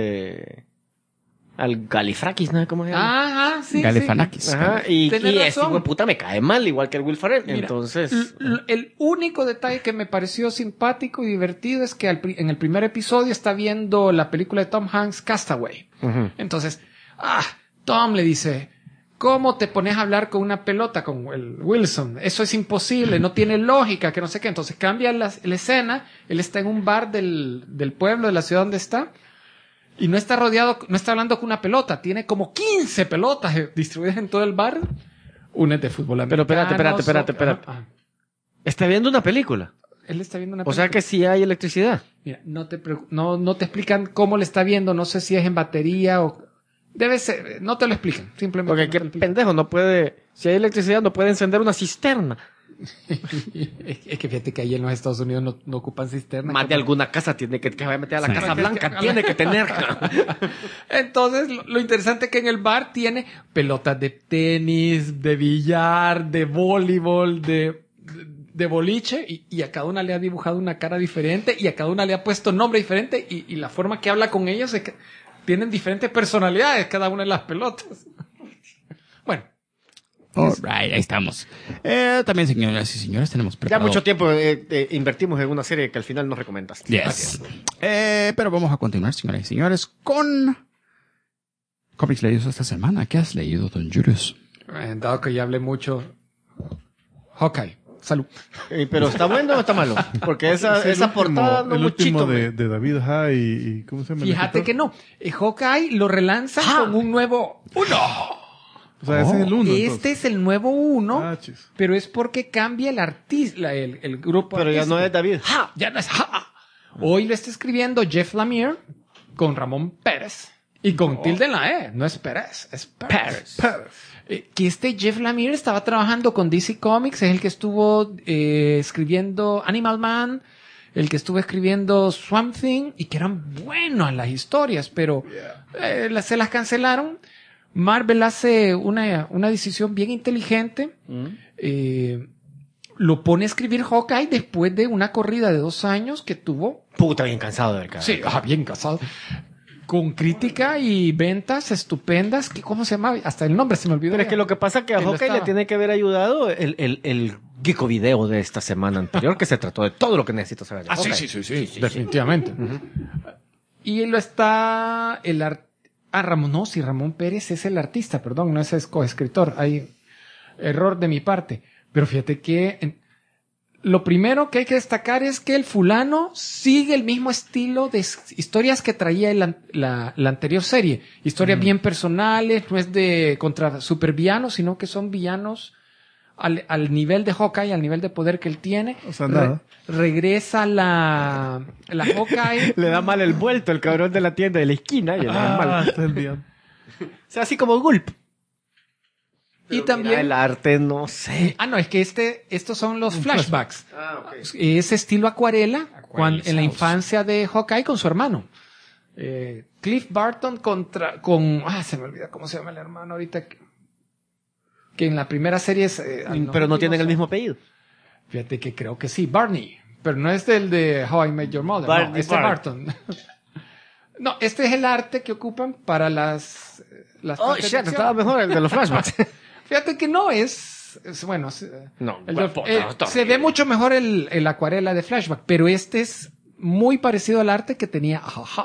al Galifrakis, ¿no? ¿Cómo se llama?
Ajá, sí.
Galifianakis.
Ajá, y
Tenés
ese
razón.
hijo de puta me cae mal, igual que el Will Ferrell.
Mira,
Entonces...
El único detalle que me pareció simpático y divertido es que en el primer episodio está viendo la película de Tom Hanks, Castaway. Entonces, Tom le dice... ¿Cómo te pones a hablar con una pelota, con el Wilson? Eso es imposible, no tiene lógica, que no sé qué. Entonces cambia la escena, él está en un bar del pueblo, de la ciudad donde está, y no está hablando con una pelota, tiene como 15 pelotas distribuidas en todo el bar. Una es de fútbol americano.
Pero espérate. ¿Está viendo una película?
Él está viendo una
O
película.
sea que sí hay electricidad.
Mira, no te explican cómo le está viendo, no sé si es en batería o... Debe ser, no te lo explican, simplemente.
Porque
no
qué
te lo explican.
pendejo, no puede... Si hay electricidad no puede encender una cisterna.
Es que fíjate que ahí en los Estados Unidos no ocupan cisterna.
Más de alguna casa tiene que va a meter a la Casa Blanca, tiene que tener.
Entonces, lo interesante es que en el bar tiene pelotas de tenis, de billar, de voleibol, de boliche, y a cada una le ha dibujado una cara diferente, y a cada una le ha puesto nombre diferente, y la forma que habla con ellos es que tienen diferentes personalidades cada una de las pelotas. Bueno.
Alright, ahí estamos. También, señoras y señores, tenemos
Ya
preparado...
mucho tiempo invertimos en una serie que al final nos recomendaste.
Yes. Pero vamos a continuar, señoras y señores, con cómics leídos esta semana. ¿Qué has leído, don Julius?
Dado que ya hablé mucho... Hawkeye. Salud.
Pero ¿está bueno o está malo? Porque esa portada no
el
muchito.
último de David High y ¿cómo se llama?
Fíjate que no. Hawkeye lo relanzan con un nuevo... ¡Uno!
O sea, ese es el 1.
Este es el nuevo 1,
chis.
pero es porque cambia el artista, el grupo
Pero ya
artístico.
no es David.
Ya no es Hoy lo está escribiendo Jeff Lemire con Ramón Pérez y con tilde en la E. No es Pérez, es Pérez. Que este Jeff Lemire estaba trabajando con DC Comics, es el que estuvo escribiendo Animal Man, el que estuvo escribiendo Swamp Thing, y que eran buenas las historias, pero se las cancelaron. Marvel hace una decisión bien inteligente. Lo pone a escribir Hawkeye después de una corrida de 2 años que tuvo.
Puta, bien cansado de ver cada
Sí, bien cansado. Con crítica y ventas estupendas. ¿Cómo se llama? Hasta el nombre se me olvidó.
Pero es que lo que pasa es que a
Que lo
Hawkeye le
estaba.
tiene que haber ayudado el Geeko Video de esta semana anterior, que se trató de todo lo que necesito saber de Hawkeye.
Sí, definitivamente. Y lo está Ramón Pérez es el artista, perdón, no es el coescritor. Hay error de mi parte. Pero fíjate que lo primero que hay que destacar es que el fulano sigue el mismo estilo de historias que traía la anterior serie. Historias bien personales, no es de contra supervillanos, sino que son villanos al nivel de Hawkeye, al nivel de poder que él tiene.
O sea, nada.
Regresa la Hawkeye.
Le da mal el vuelto el cabrón de la tienda de la esquina y le da mal.
Este es el día.
O sea, así como Gulp.
Y también
El arte, no sé.
no, es que estos son los flashbacks. Es estilo acuarela, en la infancia de Hawkeye con su hermano. Cliff Barton se me olvida cómo se llama el hermano ahorita. Que en la primera serie es...
Pero no tienen el mismo apellido.
Fíjate que creo que sí, Barney. Pero no es del de How I Met Your Mother.
Barney
No, Barton. No, este es el arte que ocupan para las
Oh,
partes de
shit,
acción.
estaba mejor el de los flashbacks.
Fíjate que no es bueno.
No,
Se ve mucho mejor el acuarela de Flashback, pero este es muy parecido al arte que tenía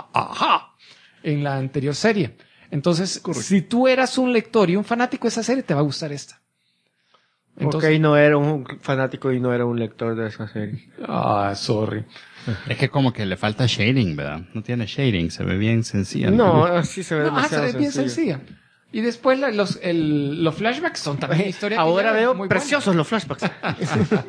en la anterior serie. Entonces, si tú eras un lector y un fanático de esa serie, te va a gustar esta. Entonces,
Ok, no era un fanático y no era un lector de esa serie.
sorry.
Es que como que le falta shading, ¿verdad? No tiene shading, se ve bien sencilla.
No, así se ve
Se
demasiado
ve bien
sencillo.
sencilla. Y después los flashbacks son también historias.
Ahora
que ya
veo
muy
preciosos los flashbacks.
buenas.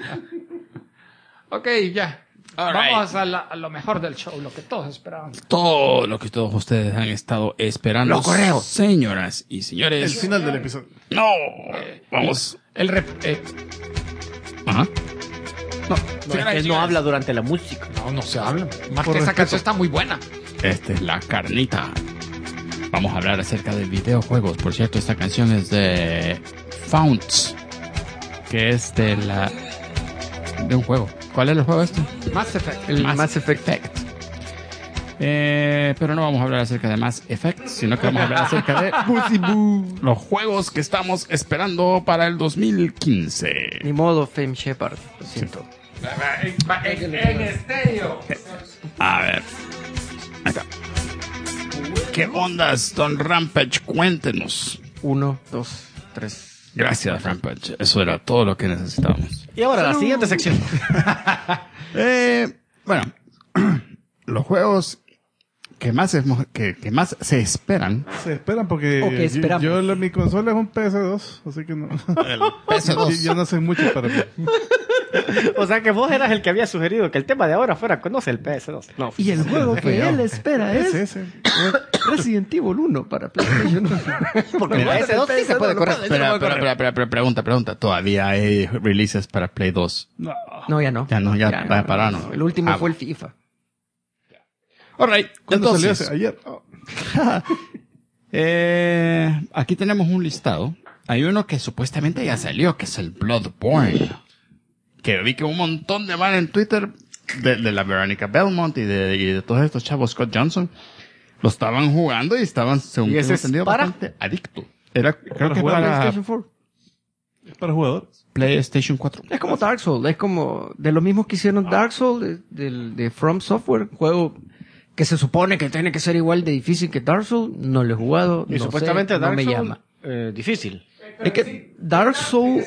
Ok, ya.
All
Vamos a lo mejor del show, lo que todos esperaban.
Todo lo que todos ustedes han estado esperando.
Los correos.
Señoras y señores.
El final del episodio.
No. Vamos. Ajá.
No, él no habla durante la música.
No se habla. Más que esa canción está muy buena.
Esta es la carnita. Vamos a hablar acerca de videojuegos. Por cierto, esta canción es de Founts, que es de un juego. ¿Cuál es el juego este?
Mass Effect.
El Mass Effect. Pero no vamos a hablar acerca de Mass Effect, sino que vamos a hablar acerca de los juegos que estamos esperando para el 2015.
Ni modo, Fame Shepard. Lo siento.
En estéreo.
A ver. Ahí está. ¿Qué ondas, Don Rampage? Cuéntenos.
1, 2, 3.
Gracias, Rampage. Eso era todo lo que necesitábamos.
Y ahora la siguiente sección.
Bueno, los juegos que más se esperan.
Se esperan porque
Ok, esperamos.
mi consola es un PS2, así que no.
El PS2.
Yo no sé mucho para mí.
O sea que vos eras el que había sugerido que el tema de ahora fuera conoce el PS2. No.
Y el juego que él espera es
Ese.
Resident Evil 1 para PlayStation.
Porque el PS2 sí se puede correr.
Pero pregunta. ¿Todavía hay releases para Play 2?
No, ya no.
Ya pararon.
El último fue el FIFA.
Alright,
¿Cuándo salió
entonces,
ese? Ayer. Oh.
aquí tenemos un listado. Hay uno que supuestamente ya salió, que es el Bloodborne. Que vi que un montón de van en Twitter de la Veronica Belmont y de todos estos chavos, Scott Johnson, lo estaban jugando y estaban, según
¿Y ese
tengo
es
entendido,
para?
bastante adicto. Creo que
jugar
para
PlayStation 4.
Es para jugadores.
PlayStation 4.
Es como Dark Souls. Es como de los mismos que hicieron Dark Souls de From Software. Juego que se supone que tiene que ser igual de difícil que Dark Souls. No lo he jugado.
Y
no
supuestamente
sé, no
Dark
me
Souls,
llama.
difícil.
Es que Dark Souls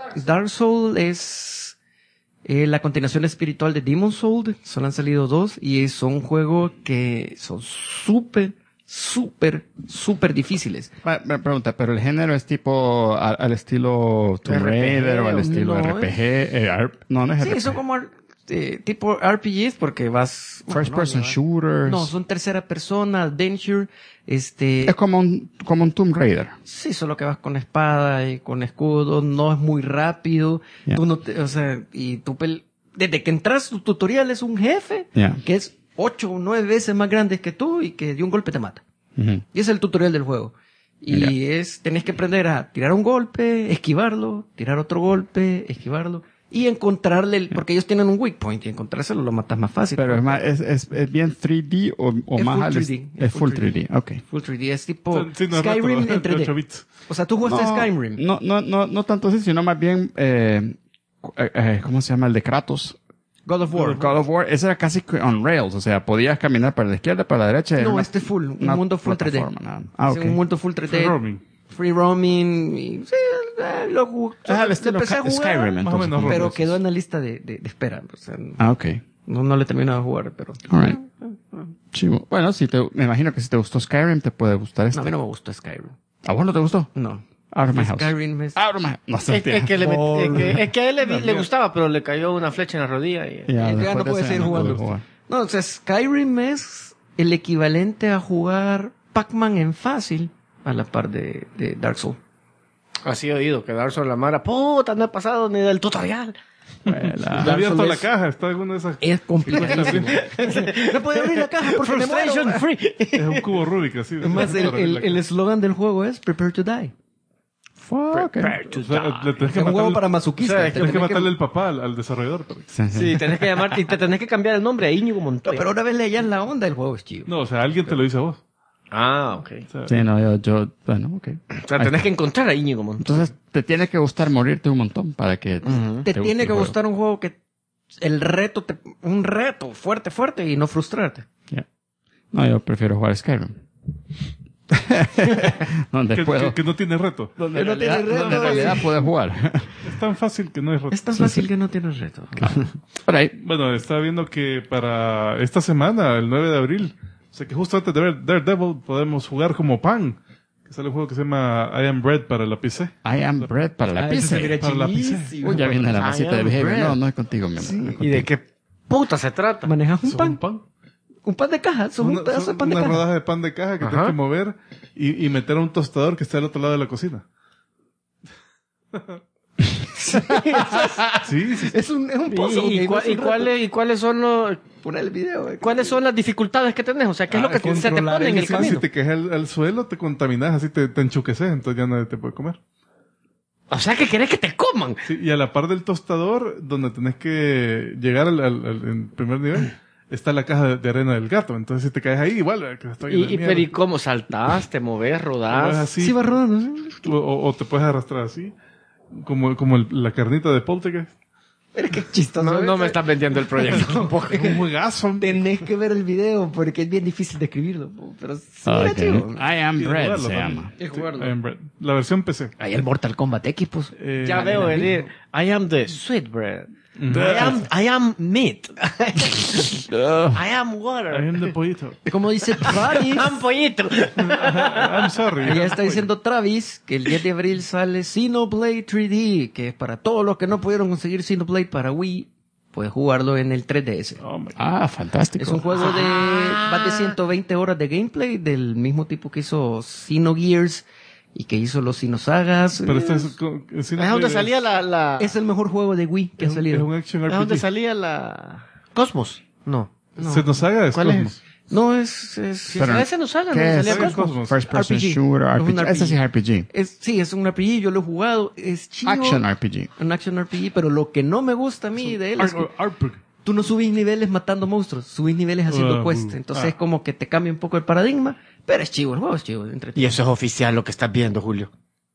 es la continuación espiritual de Demon Souls. Solo han salido 2 y son juegos que son súper difíciles.
Me pregunta, pero el género es tipo al estilo Tomb
RPG,
Raider o al estilo
no,
RPG. No es
Sí,
RPG.
son como tipo RPGs porque vas...
First person shooter.
No, son tercera persona, adventure,
Es como un Tomb Raider.
Sí, solo que vas con espada y con escudo, no es muy rápido.
Yeah.
Tú no te, o sea, y tú desde que entras tu tutorial es un jefe
Yeah.
que es 8 o 9 veces más grande que tú y que de un golpe te mata.
Ujú.
Y ese es el tutorial del juego. Y tenés que aprender a tirar un golpe, esquivarlo, tirar otro golpe, esquivarlo y encontrarle, porque ellos tienen un weak point y encontrárselo lo matas más fácil.
Pero es bien 3D o
Es
más
full
al
3D.
es full 3D. Ok.
Full 3D es tipo
Sí, no es
Skyrim
retro,
en 3D.
8 bits.
O sea, tú jugaste Skyrim.
No tanto así, sino más bien, ¿cómo se llama? El de Kratos.
God of War.
God of War, ese era casi on rails, o sea, podías caminar para la izquierda, para la derecha.
No,
una-
este es full, un
una
mundo full 3D.
plataforma, nada. Ah,
Es
ok.
un mundo full 3D.
Free roaming.
Free roaming. Y, sí, lo jugué.
Es al estilo
empecé a jugar,
Skyrim,
más o
entonces.
menos.
pero
Robles.
quedó en la lista de espera. O sea,
Ah, ok.
no le he terminado de jugar, pero...
Alright. Chivo. Bueno, me imagino que si te gustó Skyrim, te puede gustar este.
No, a mí no me gustó Skyrim.
¿A vos no te gustó?
No.
Out of my house.
Skyrim es...
Out of my house. No se
Es que a él le gustaba, pero le cayó una flecha en la rodilla. Y...
Ya,
Ya
después
no
de
puede
eso
seguir
ya no pude
jugando.
jugar.
No, o sea, Skyrim es el equivalente a jugar Pac-Man en fácil a la par de Dark Souls.
Así he oído, que Dark Souls la mara, puta, no he pasado ni del tutorial.
Está abierto la caja, está alguna de esas.
Es complicadísimo. No puede abrir la caja porque me muero.
Frustration free.
Es un cubo Rubik así.
Además, el eslogan del juego es Prepare to Die.
Fuck.
O sea, le tenés
Es
que
un juego
matarle,
para masoquistas.
O sea,
tenés que matarle el papá al desarrollador.
Sí, sí.
Sí, tenés que llamarte y te tenés que cambiar el nombre a Íñigo Montoya.
Pero ahora ves ya en la onda del juego es chido.
No, o sea, alguien te lo dice a vos.
Ah, ok.
O sea,
Sí, no, bueno, ok.
O sea, tenés que encontrar a Íñigo Montoya.
Entonces, te tiene que gustar morirte un montón para que
Te
guste
tiene
el
que
juego.
gustar un juego que el reto, un reto fuerte y no frustrarte.
Ya. No, yo prefiero jugar Skyrim. Donde puedo.
que no tiene reto.
Donde
Que no tiene reto,
donde en realidad puedo jugar.
Es tan fácil que no es reto.
Es tan fácil que no tienes reto.
Por ahí.
Bueno, estaba viendo que para esta semana, el 9 de abril, o sea que justo antes de ver Daredevil, podemos jugar como Pan, que sale un juego que se llama I Am Bread para la PC.
I am bread para la pizza.
Para la PC.
Uy, ya viene la
I
masita
am
de behavior.
bread.
No, no es contigo, mi amor. no es
¿Y de
contigo.
qué puta se trata?
Manejas un
Son
pan.
un pan.
Un pan de caja. Son un pedazo de pan de
una
caja.
rodaja de pan de caja que
Ajá.
tienes que mover y meter a un tostador que está al otro lado de la cocina. Sí, sí.
Es un pozo.
¿Y cuáles son los,
Poner el video.
cuáles son las dificultades que tenés? O sea, ¿qué es lo que se te
controlar
pone en el
el
Si
camino?
te caes al suelo, te contaminas, así te enchuqueces, entonces ya nadie te puede comer.
O sea, que querés que te coman.
Sí, y a la par del tostador, donde tenés que llegar en primer nivel, está la caja de arena del gato. Entonces si te caes ahí, igual, que estoy
Pero ¿y cómo saltás, te movés, rodás?
así,
Sí, va rodando. ¿Sí?
o te puedes arrastrar así, como la carnita de Poltergeist.
Pero qué chistoso.
No me estás vendiendo el proyecto tampoco.
Es un juegazo.
Tenés que ver el video porque es bien difícil de escribirlo. Pero sí,
Ah,
era
ok.
chido.
I am
Sí,
bread
jugarlo
se
también.
llama.
Es jugarlo.
I Am Bread. La versión PC.
Ahí el Mortal Kombat X, pues.
Ya veo venir. I am the sweet bread. I am meat. I am water.
I am the pollito.
Como dice Travis.
I am pollito.
I'm sorry.
Allá está diciendo Travis que el 10 de abril sale Xenoblade 3D, que es para todos los que no pudieron conseguir Xenoblade para Wii, puedes jugarlo en el 3DS.
Oh, my God.
Ah, fantástico.
Es un juego de más de 120 horas de gameplay del mismo tipo que hizo Xenogears y que hizo los Xenosagas.
Pero este es...
Es donde salía la...
Es el mejor juego de Wii que ha
Es
salido.
un action
Es donde
RPG.
salía la... Cosmos. No.
Xenosaga es
¿Cuál
Cosmos.
es?
No, es...
Si
Pero-
ese no sale,
¿Qué
no
es?
salía
Saga
Cosmos.
Cosmos.
First person
RPG.
shooter,
Es un
RPG. Ese sí es RPG.
Sí, es un RPG, yo lo he jugado, es chido.
Action RPG.
Un action RPG, pero lo que no me gusta a mí de él es que
RPG.
tú no subís niveles matando monstruos, subís niveles haciendo quest. Entonces es como que te cambia un poco el paradigma, pero es chivo, el juego es chivo.
Y eso es oficial lo que estás viendo, Julio.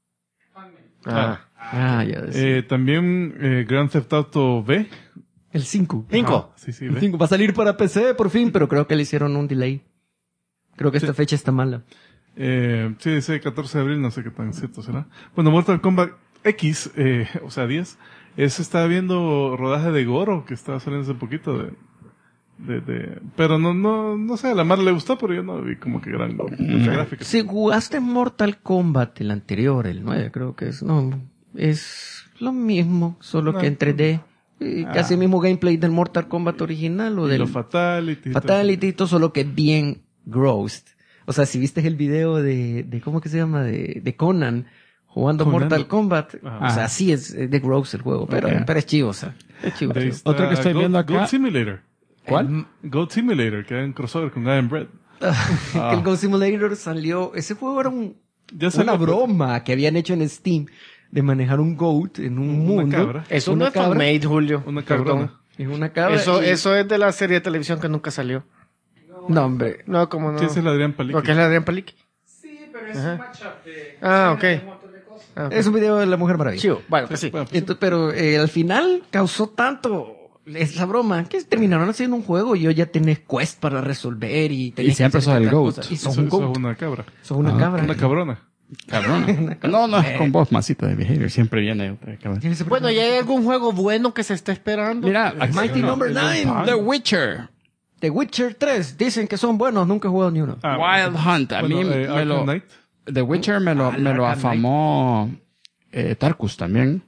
Ya decía.
También Grand Theft Auto V.
El 5.
5.
Sí, sí,
El
V.
5 va a salir para PC por fin, pero creo que le hicieron un delay. Creo que esta fecha está mala.
Sí, dice 14 de abril, no sé qué tan cierto será. Bueno, Mortal Kombat X, o sea, 10, estaba viendo rodaje de Goro, que estaba saliendo hace poquito pero no sé, a la Mar le gustó, pero yo no vi como que gran gráfica.
Si jugaste Mortal Kombat, el anterior, el 9 creo que es, no, es lo mismo, solo que en 3D. casi el mismo gameplay del Mortal Kombat original o
Y
del
los Fatality.
Fatality y todo, solo que bien grossed. O sea, si viste el video de ¿cómo que se llama? De Conan jugando
Conan.
Mortal Kombat.
Ajá.
O sea, sí es de gross el juego, pero es chivo, o sea. Es chivo.
Ahí
chivo.
está
Otro que estoy viendo acá.
Goat Simulator.
¿Cuál?
Goat Simulator, que era un crossover con Iron Bread.
Que el Goat Simulator salió, ese juego era
Ya salió,
una broma que habían hecho en Steam de manejar un goat en un
Una
mundo.
cabra.
Eso
Una
no es
cabra.
fanmade, Julio.
Una
Perdón.
cabrona.
Es una cabra.
Eso
y-
es de la serie de televisión que nunca salió.
No, hombre.
No, como no.
Sí, ese es el Adrián Palicki.
Lo que es la Adrián Palicki.
Sí, pero es un matchup de...
Ah, ok.
un montón de cosas.
Ah, ok.
Es un video de la Mujer Maravilla.
Chivo. Bueno, pues sí.
Bueno, pues,
Entonces, pero al final causó tanto esa broma que terminaron haciendo un juego y yo ya tenés quest para resolver y tenés
siempre
que hacer
sos el
tantas
goat.
cosas. Y sos
eso
un
es
goat.
una cabra.
Sos una cabra.
Una cabrona.
Cabrón. No es con voz masita de behavior. Siempre viene otra cabrón.
Bueno, ¿y hay algún juego bueno que se esté esperando?
Mira,
Mighty Number 9.
The Witcher.
The Witcher 3. Dicen que son buenos. Nunca he jugado ni uno.
Ah,
Wild Hunt. A
bueno,
mí me
Arkham
lo...
Knight.
The Witcher me lo
Arkham
afamó Tarkus también.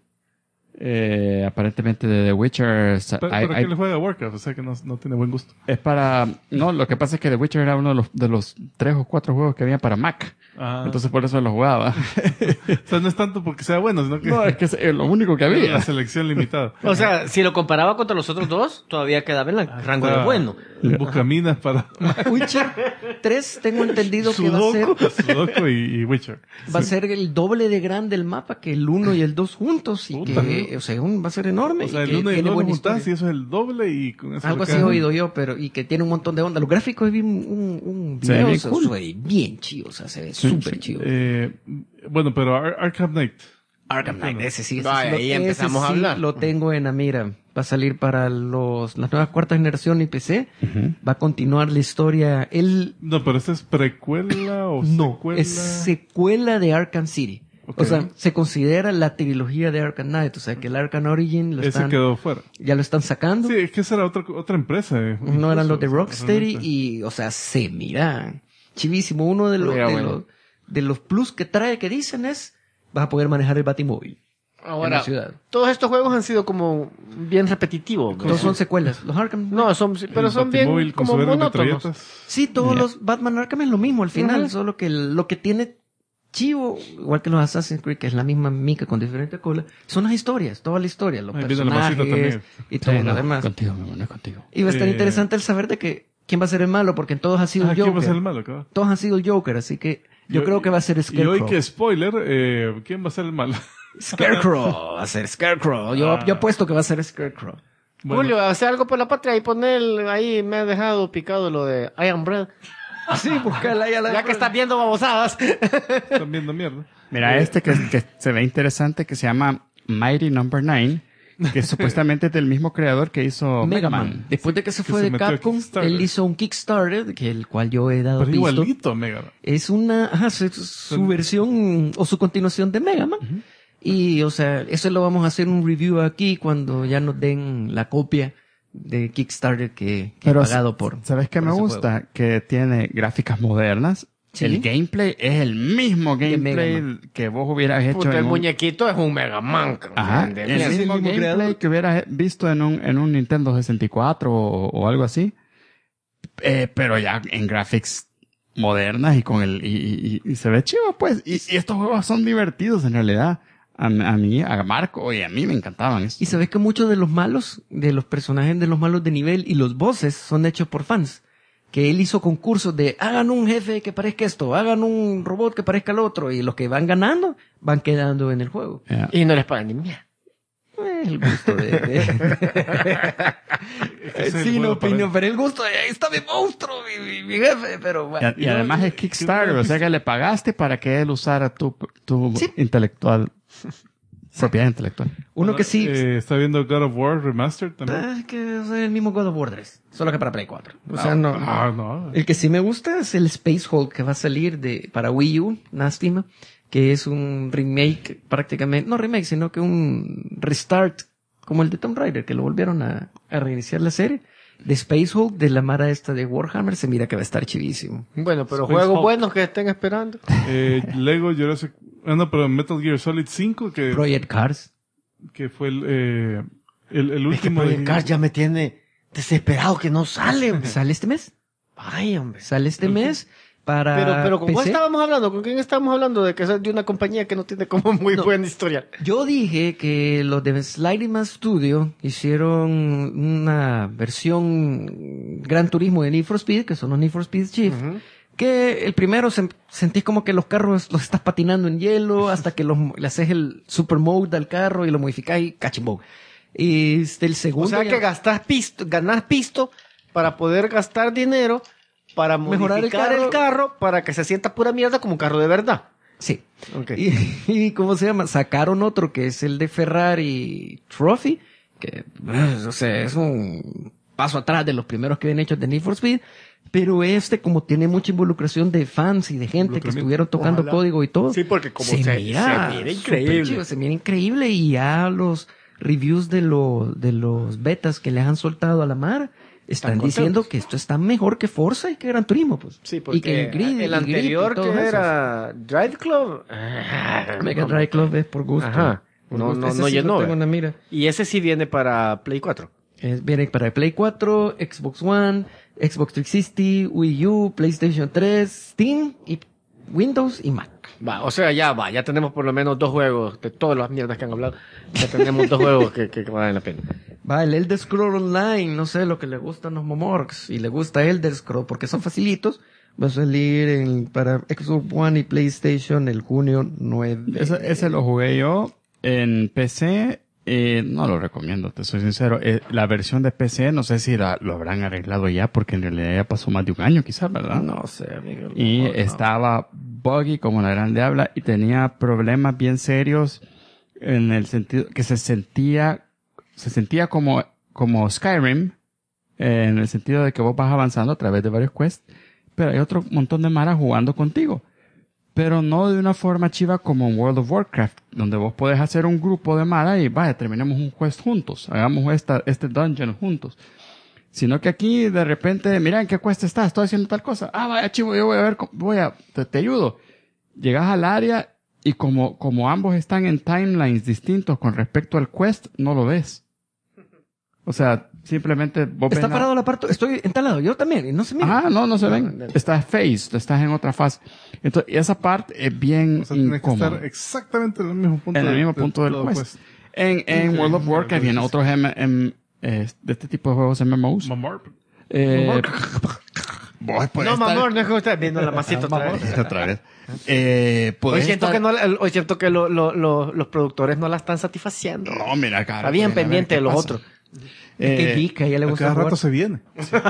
Aparentemente de The Witcher
Pero ¿qué le juega a Warcraft? O sea que no tiene buen gusto.
es para... No, lo que pasa es que The Witcher era uno de los 3 o 4 juegos que había para Mac.
Ah.
Entonces por eso lo jugaba.
O sea, no es tanto porque sea bueno, sino que
No, es que es lo único que
es
había.
la selección limitada.
O sea, si lo comparaba contra los otros dos, todavía quedaba en el rango de bueno.
Buscaminas para
Witcher 3 tengo entendido que va a ser...
Sudoku y Witcher.
Va a ser el doble de grande el mapa que el 1 y el 2 juntos y
Puta,
que, o sea, va a ser enorme.
O sea,
y
el
que
1 y el
tiene
2
buena
juntas
historia.
y eso es el doble y con eso
Algo
le
así he
queda-
oído yo, pero y que tiene un montón de onda. Los gráficos es bien, un
Se ve
video,
bien
se
cool.
ve bien chido, o sea, se ve
Sí,
súper
sí.
chido.
Bueno, pero Arkham Knight.
Arkham Knight, ese sí, ese
Vaya,
sí,
ahí empezamos a
sí
hablar.
lo tengo en la mira. Va a salir para las nuevas cuarta generación y PC. Va a continuar la historia.
No, pero ¿esta es precuela o
No,
secuela?
es secuela de Arkham City.
Ok.
O sea, se considera la trilogía de Arkham Knight. O sea, que el Arkham Origin
Ese quedó fuera.
ya lo están sacando.
Sí, es que esa era otra empresa.
No eran los de
incluso,
Rocksteady
realmente.
y, o sea, se mira chivísimo. Uno de los,
Mira,
de,
bueno.
los, de los plus que trae que dicen es, vas a poder manejar el Batimóvil en
Ahora,
la ciudad.
todos estos juegos han sido como bien repetitivos. ¿no?
Todos son secuelas. Los Arkham.
No, pero
El
son bien
Batimóvil con
como
su verga de
monótonos.
metralletas.
Sí, todos los Batman Arkham es lo mismo al final, solo que lo que tiene chivo, igual que los Assassin's Creed, que es la misma mica con diferente cola, son las historias, toda la historia, los
Ahí viene la masita
personajes
también.
y todo
Sí,
lo
no,
demás.
Contigo, mi hermano, contigo.
Y va a estar
Eh,
interesante el saber de que quién va a ser el malo, porque en todos ha sido el
¿Quién va a
Joker.
ser el malo? cabrón?
Todos han sido el Joker, así que yo creo que va a ser
Y
Scarecrow.
hoy que spoiler, ¿quién va a ser el malo?
Scarecrow, va a ser Scarecrow. Yo apuesto que va a ser Scarecrow.
Bueno,
Julio, hace algo por la patria y poner ahí, me ha dejado picado lo de I Am Bread.
Sí, buscarla ahí a la...
Ya que estás viendo babosadas.
están viendo mierda.
Mira, que se ve interesante, que se llama Mighty Number 9, que supuestamente es del mismo creador que hizo
Mega Man. Después de que se
Que
fue
se
de
metió a
Capcom,
Kickstarter.
él hizo un Kickstarter, que el cual yo he dado
Pero
visto.
igualito, Mega Man.
Es su versión o su continuación de Mega Man. Y, o sea, eso lo vamos a hacer un review aquí cuando ya nos den la copia de Kickstarter que he pagado por.
¿Sabes qué
por
me
ese
gusta?
juego.
Que tiene gráficas modernas.
Sí.
El gameplay es el mismo
Mega
gameplay que vos hubieras hecho
Puta, el
en un...
muñequito es un Mega Man.
Ajá,
de
el
mierda.
mismo
mismo
gameplay
creador.
que hubieras visto en un Nintendo 64 o algo así. Pero ya en graphics modernas y con y se ve chido, pues. Y estos juegos son divertidos en realidad. A mí, a Marco y a mí me encantaban.
Y sabes que muchos de los malos, de los personajes de los malos de nivel y los bosses son hechos por fans. Que él hizo concursos de hagan un jefe que parezca esto, hagan un robot que parezca el otro, y los que van ganando van quedando en el juego.
Yeah.
Y no les pagan ni mierda.
El gusto
Ese es el
sí, no
juego para
opino,
él.
pero el gusto de ahí está mi monstruo, mi jefe, pero bueno.
Y además es Kickstarter, o sea que le pagaste para que él usara tu
Sí.
intelectual, propiedad intelectual.
Uno que sí,
Está viendo God of War Remastered también.
es que es el mismo God of War 3, solo que para Play 4. O sea, no.
No.
El que sí me gusta es el Space Hulk que va a salir para Wii U, lástima, que es un remake prácticamente, no remake, sino que un restart como el de Tomb Raider, que lo volvieron a reiniciar la serie. De Space Hulk, de la mara esta de Warhammer, se mira que va a estar chivísimo.
Bueno, pero
Space
juegos
Hulk.
buenos que estén esperando.
Lego Jurassic... no, pero Metal Gear Solid 5,
Project Cars.
que fue el... El
Es que
último
Project Cars ya me tiene desesperado que no sale, hombre.
¿Sale este mes?
Ay, hombre.
Sale este mes para
Pero ¿con cuál
PC.
estábamos hablando? ¿Con quién estábamos hablando? De que es de una compañía que no tiene como muy
No.
buena historia.
Yo dije que los de Sliding Man Studio hicieron una versión Gran Turismo de Need for Speed, que son los Need for Speed Shift, que el primero sentís como que los carros los estás patinando en hielo hasta que le haces el super mode al carro y lo modificás y cachimbo. Y el segundo...
O sea que ganás pisto para poder gastar dinero para
Mejorar
modificar
el
el carro para que se sienta pura mierda como un carro de verdad.
Sí.
Ok.
Y ¿cómo se llama? Sacaron otro que es el de Ferrari Trophy, que, o sea, es un paso atrás de los primeros que habían hecho de Need for Speed, pero como tiene mucha involucración de fans y de gente que estuvieron tocando
Ojalá.
código y todo.
Sí, porque como
se
se
mira
mira increíble.
súper chido, se mira increíble y ya los reviews de los betas que les han soltado a la mar están
contentos.
diciendo que esto está mejor que Forza y que Gran Turismo, pues.
Sí, porque
y que
el anterior que era Drive Club.
Mega Drive Club es por gusto.
Ajá.
Por
No,
gusto.
no,
Ese
no
sí
llenó.
lo tengo en la mira.
Y ese sí viene para Play 4.
Viene para Play 4, Xbox One, Xbox 360, Wii U, PlayStation 3, Steam, y Windows y Mac.
O sea, ya tenemos por lo menos 2 juegos de todas las mierdas que han hablado. Ya tenemos 2 juegos que valen la pena.
Va, el Elder Scroll Online, no sé lo que le gustan los Momorgs, y le gusta Elder Scroll porque son facilitos. Va a salir para Xbox One y PlayStation el junio 9.
Ese lo jugué yo en PC. No lo recomiendo, te soy sincero. La versión de PC, no sé si lo habrán arreglado ya, porque en realidad ya pasó más de un año quizás, ¿verdad?
No sé, amigo.
Y
no.
estaba buggy como la grande habla y tenía problemas bien serios en el sentido que se sentía como Skyrim, en el sentido de que vos vas avanzando a través de varios quests, pero hay otro montón de maras jugando contigo. Pero no de una forma chiva como en World of Warcraft, donde vos podés hacer un grupo de mara y vaya, terminemos un quest juntos, hagamos este dungeon juntos. Sino que aquí de repente, mira en qué quest estás, estoy haciendo tal cosa. Ah, vaya chivo, yo voy a ver, te ayudo. Llegas al área y como ambos están en timelines distintos con respecto al quest, no lo ves. O sea, simplemente vos
Está
ves
parado la parte, estoy entalado, yo también, y no se mira.
Ah, no se ven. Estás phased, estás en otra fase. Entonces, esa parte es bien
O sea, tienes que
incómoda.
estar exactamente en el mismo punto.
En el mismo punto del
todo
quest. En World of Warcraft vienen otros de este tipo de juegos MMOs.
Mamor.
Vos podés
No,
estar-
mamor, no es que usted viendo la masita otra vez.
Otra vez.
Hoy
Podés
siento
estar-
hoy siento que los productores no la están satisfaciendo.
No, mira, cara.
Está bien pendiente de los otros.
Es que Geek, a ella le
A
gusta
cada
jugar.
rato se viene.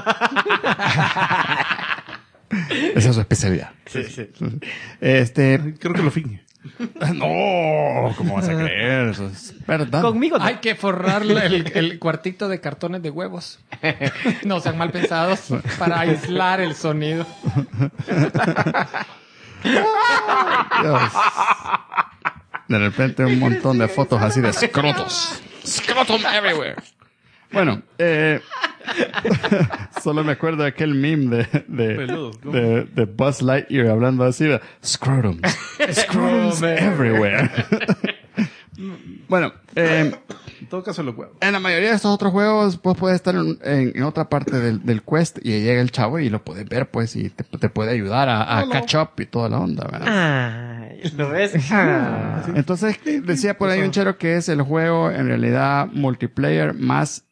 Esa es su especialidad.
Sí, sí.
Creo que lo finge.
No, ¿cómo vas a creer? Eso es verdad.
Conmigo no.
Hay que forrar el cuartito de cartones de huevos. No sean mal pensados para aislar el sonido.
Dios. De repente un montón de fotos así de escrotos. Scrotum everywhere. Bueno, solo me acuerdo de aquel meme
Peludo, ¿cómo?
de Buzz Lightyear hablando así de scrotums. Scrotums everywhere. Bueno,
En todo caso, lo huevos.
en la mayoría de estos otros juegos vos puedes estar en otra parte del quest y ahí llega el chavo y lo puedes ver pues y te puede ayudar a catch up y toda la onda, ¿verdad?
Ay, ¿lo ves? Ah.
Entonces decía por ahí un chero que es el juego en realidad multiplayer más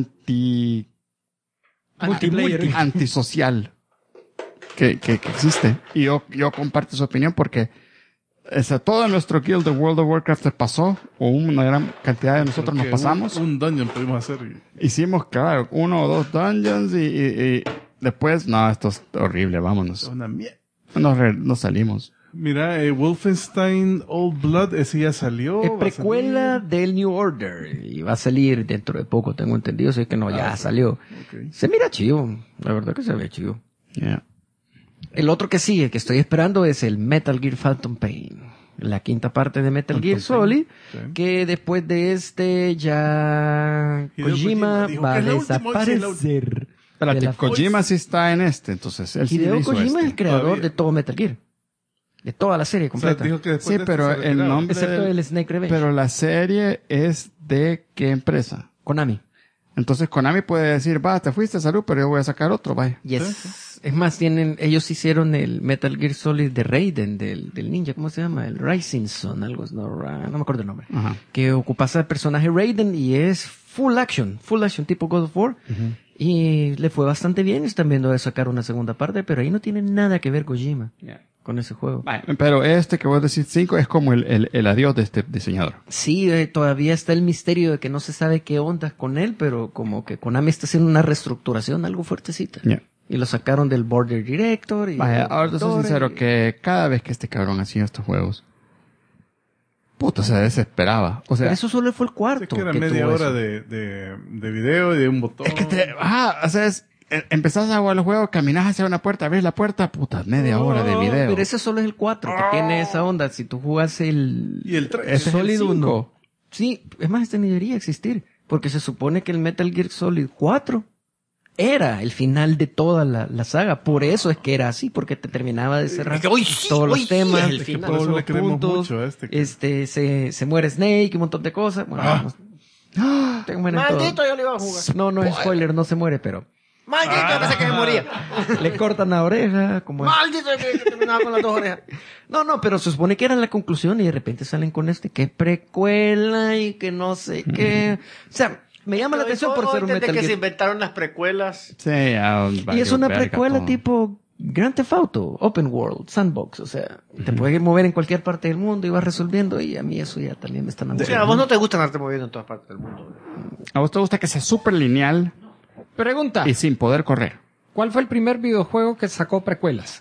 antisocial que existe. Y yo comparto su opinión porque todo nuestro guild de World of Warcraft se pasó, o una gran cantidad de nosotros nos
Que
pasamos.
Un dungeon pudimos hacer.
Hicimos, claro, 1 o 2 dungeons y después, no, esto es horrible, vámonos.
Una mierda.
Nos salimos.
Mira, Wolfenstein Old Blood, ese ya salió.
Es
va a
precuela
salir.
del New Order y va a salir dentro de poco, tengo entendido, sé que no, ya salió.
Ok.
Se mira chido, la verdad que se ve chido.
Yeah.
El otro que sigue, que estoy esperando, es el Metal Gear Phantom Pain. La quinta parte de Metal Gear Solid,
Sí.
que después de este ya
Hideo
Kojima
Kojima dijo
va a
que es la última, sí, es la
desaparecer.
Espérate,
de la-
Kojima sí está en entonces él sí
Hideo
hizo
Kojima es el creador
Todavía.
de todo Metal Gear. De toda la serie
O sea,
completa.
dijo que después
Sí,
de
pero
esto se
el
retiraba.
nombre
Excepto
del-
el Snake Revenge.
Pero la serie es de ¿qué empresa?
Konami.
Entonces Konami puede decir, va, te fuiste, salud, pero yo voy a sacar otro, vaya.
Yes. Es más, ellos hicieron el Metal Gear Solid de Raiden, del ninja, ¿cómo se llama? El Rising Sun, algo, no me acuerdo el nombre.
Ajá.
Que ocupas al personaje Raiden y es full action tipo God of War. Y le fue bastante bien, están viendo de sacar una segunda parte, pero ahí no tiene nada que ver Kojima con ese juego.
Vaya, pero que vos decís 5 es como el adiós de este diseñador.
Sí, todavía está el misterio de que no se sabe qué onda con él, pero como que Konami está haciendo una reestructuración algo fuertecita.
Yeah.
Y lo sacaron del Board of Director. Y
Vaya, ahora te soy sincero que cada vez que este cabrón hacía estos juegos, puta, se desesperaba. O sea,
pero eso solo fue el cuarto.
Es que era
que
media
tuvo
hora
eso.
de video y de un botón.
es que o sea, empezás a jugar los juegos, caminas hacia una puerta, abres la puerta, puta, media hora de video.
Pero ese solo es el 4, que tiene esa onda. Si tú jugás el...
Y el 3.
Ese es el
Solid
5.
1. Sí, es más, este ni debería existir. Porque se supone que el Metal Gear Solid 4 era el final de toda la saga. Por eso es que era así, porque te terminaba de cerrar todos los temas,
el final.
Por
todos
eso le
los
queremos
puntos.
mucho a este.
Se muere Snake y un montón de cosas. Bueno, te mueren
Maldito,
todos.
yo le iba a jugar.
No es spoiler, no se muere, pero
Maldito, yo pensé que se moría.
le cortan la oreja, como es.
Maldito, que terminaba con las dos orejas.
No, pero se supone que era la conclusión y de repente salen con que es precuela y que no sé qué. O sea, me llama la atención por ser un
Desde
Metal
que se
Gear.
inventaron las precuelas.
Sí,
Y es una precuela tipo Grand Theft Auto, Open World, Sandbox. O sea, te puedes mover en cualquier parte del mundo y vas resolviendo y a mí eso ya también me está
O sea, a
aburriendo.
vos no te gusta andarte moviendo en todas partes del mundo.
¿A vos te gusta que sea súper lineal
Pregunta.
y sin poder correr?
¿Cuál fue el primer videojuego que sacó precuelas?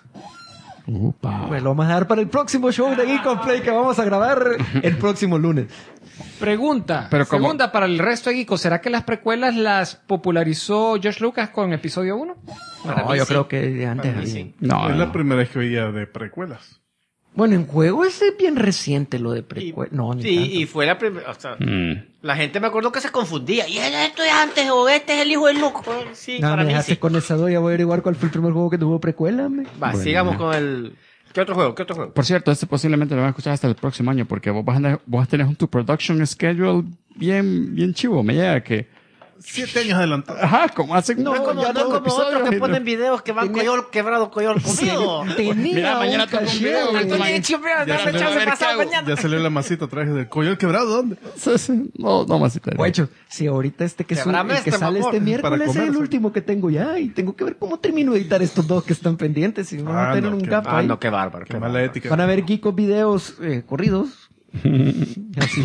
Pues lo vamos a dar para el próximo show de Geek on Play que vamos a grabar el próximo lunes.
Pregunta.
Pero como-
Segunda para el resto de Geeko. ¿Será que las precuelas las popularizó George Lucas con episodio 1?
No, yo creo que antes
Para mí
había.
sí.
No,
Es
no.
la primera vez que veía de precuelas.
Bueno, en juego es bien reciente lo de precuela. No, ni
Sí,
tanto.
y fue la primera. O sea,
Mm.
la gente me acuerdo que se confundía. ¿Y esto es antes o este es el hijo del loco? Sí,
No,
para
me
mí
dejaste
sí.
con esa duda, voy a averiguar cuál fue el primer juego que tuvo precuela, me.
Va,
Bueno,
sigamos
ya.
con el... ¿Qué otro juego? ¿Qué otro juego?
Por cierto, este posiblemente lo van a escuchar hasta el próximo año porque vos vas a tener tu production schedule bien chivo. Me llega que...
7 años adelantado.
Ajá, como hacen...
No es como,
ya
no es
todos los
como otros
episodios
que
y-
ponen videos que van coyol quebrado, coyol comido.
Tenía
Mira, mañana
un
tengo un
caché,
video,
güey.
Antonio.
Ya salió, ya salió la masita otra vez del coño quebrado. ¿Dónde?
Sí, sí. No, masita.
Guacho, si ahorita que, es
Quebrame
el que
este,
sale
vapor.
este miércoles
Para
es el
comer,
último que tengo ya y tengo que ver cómo termino de editar estos dos que están pendientes y no van a tener un
qué
gap
Ah,
ahí.
no, qué bárbaro.
Qué mala ética.
Van a ver geekos videos corridos. Así.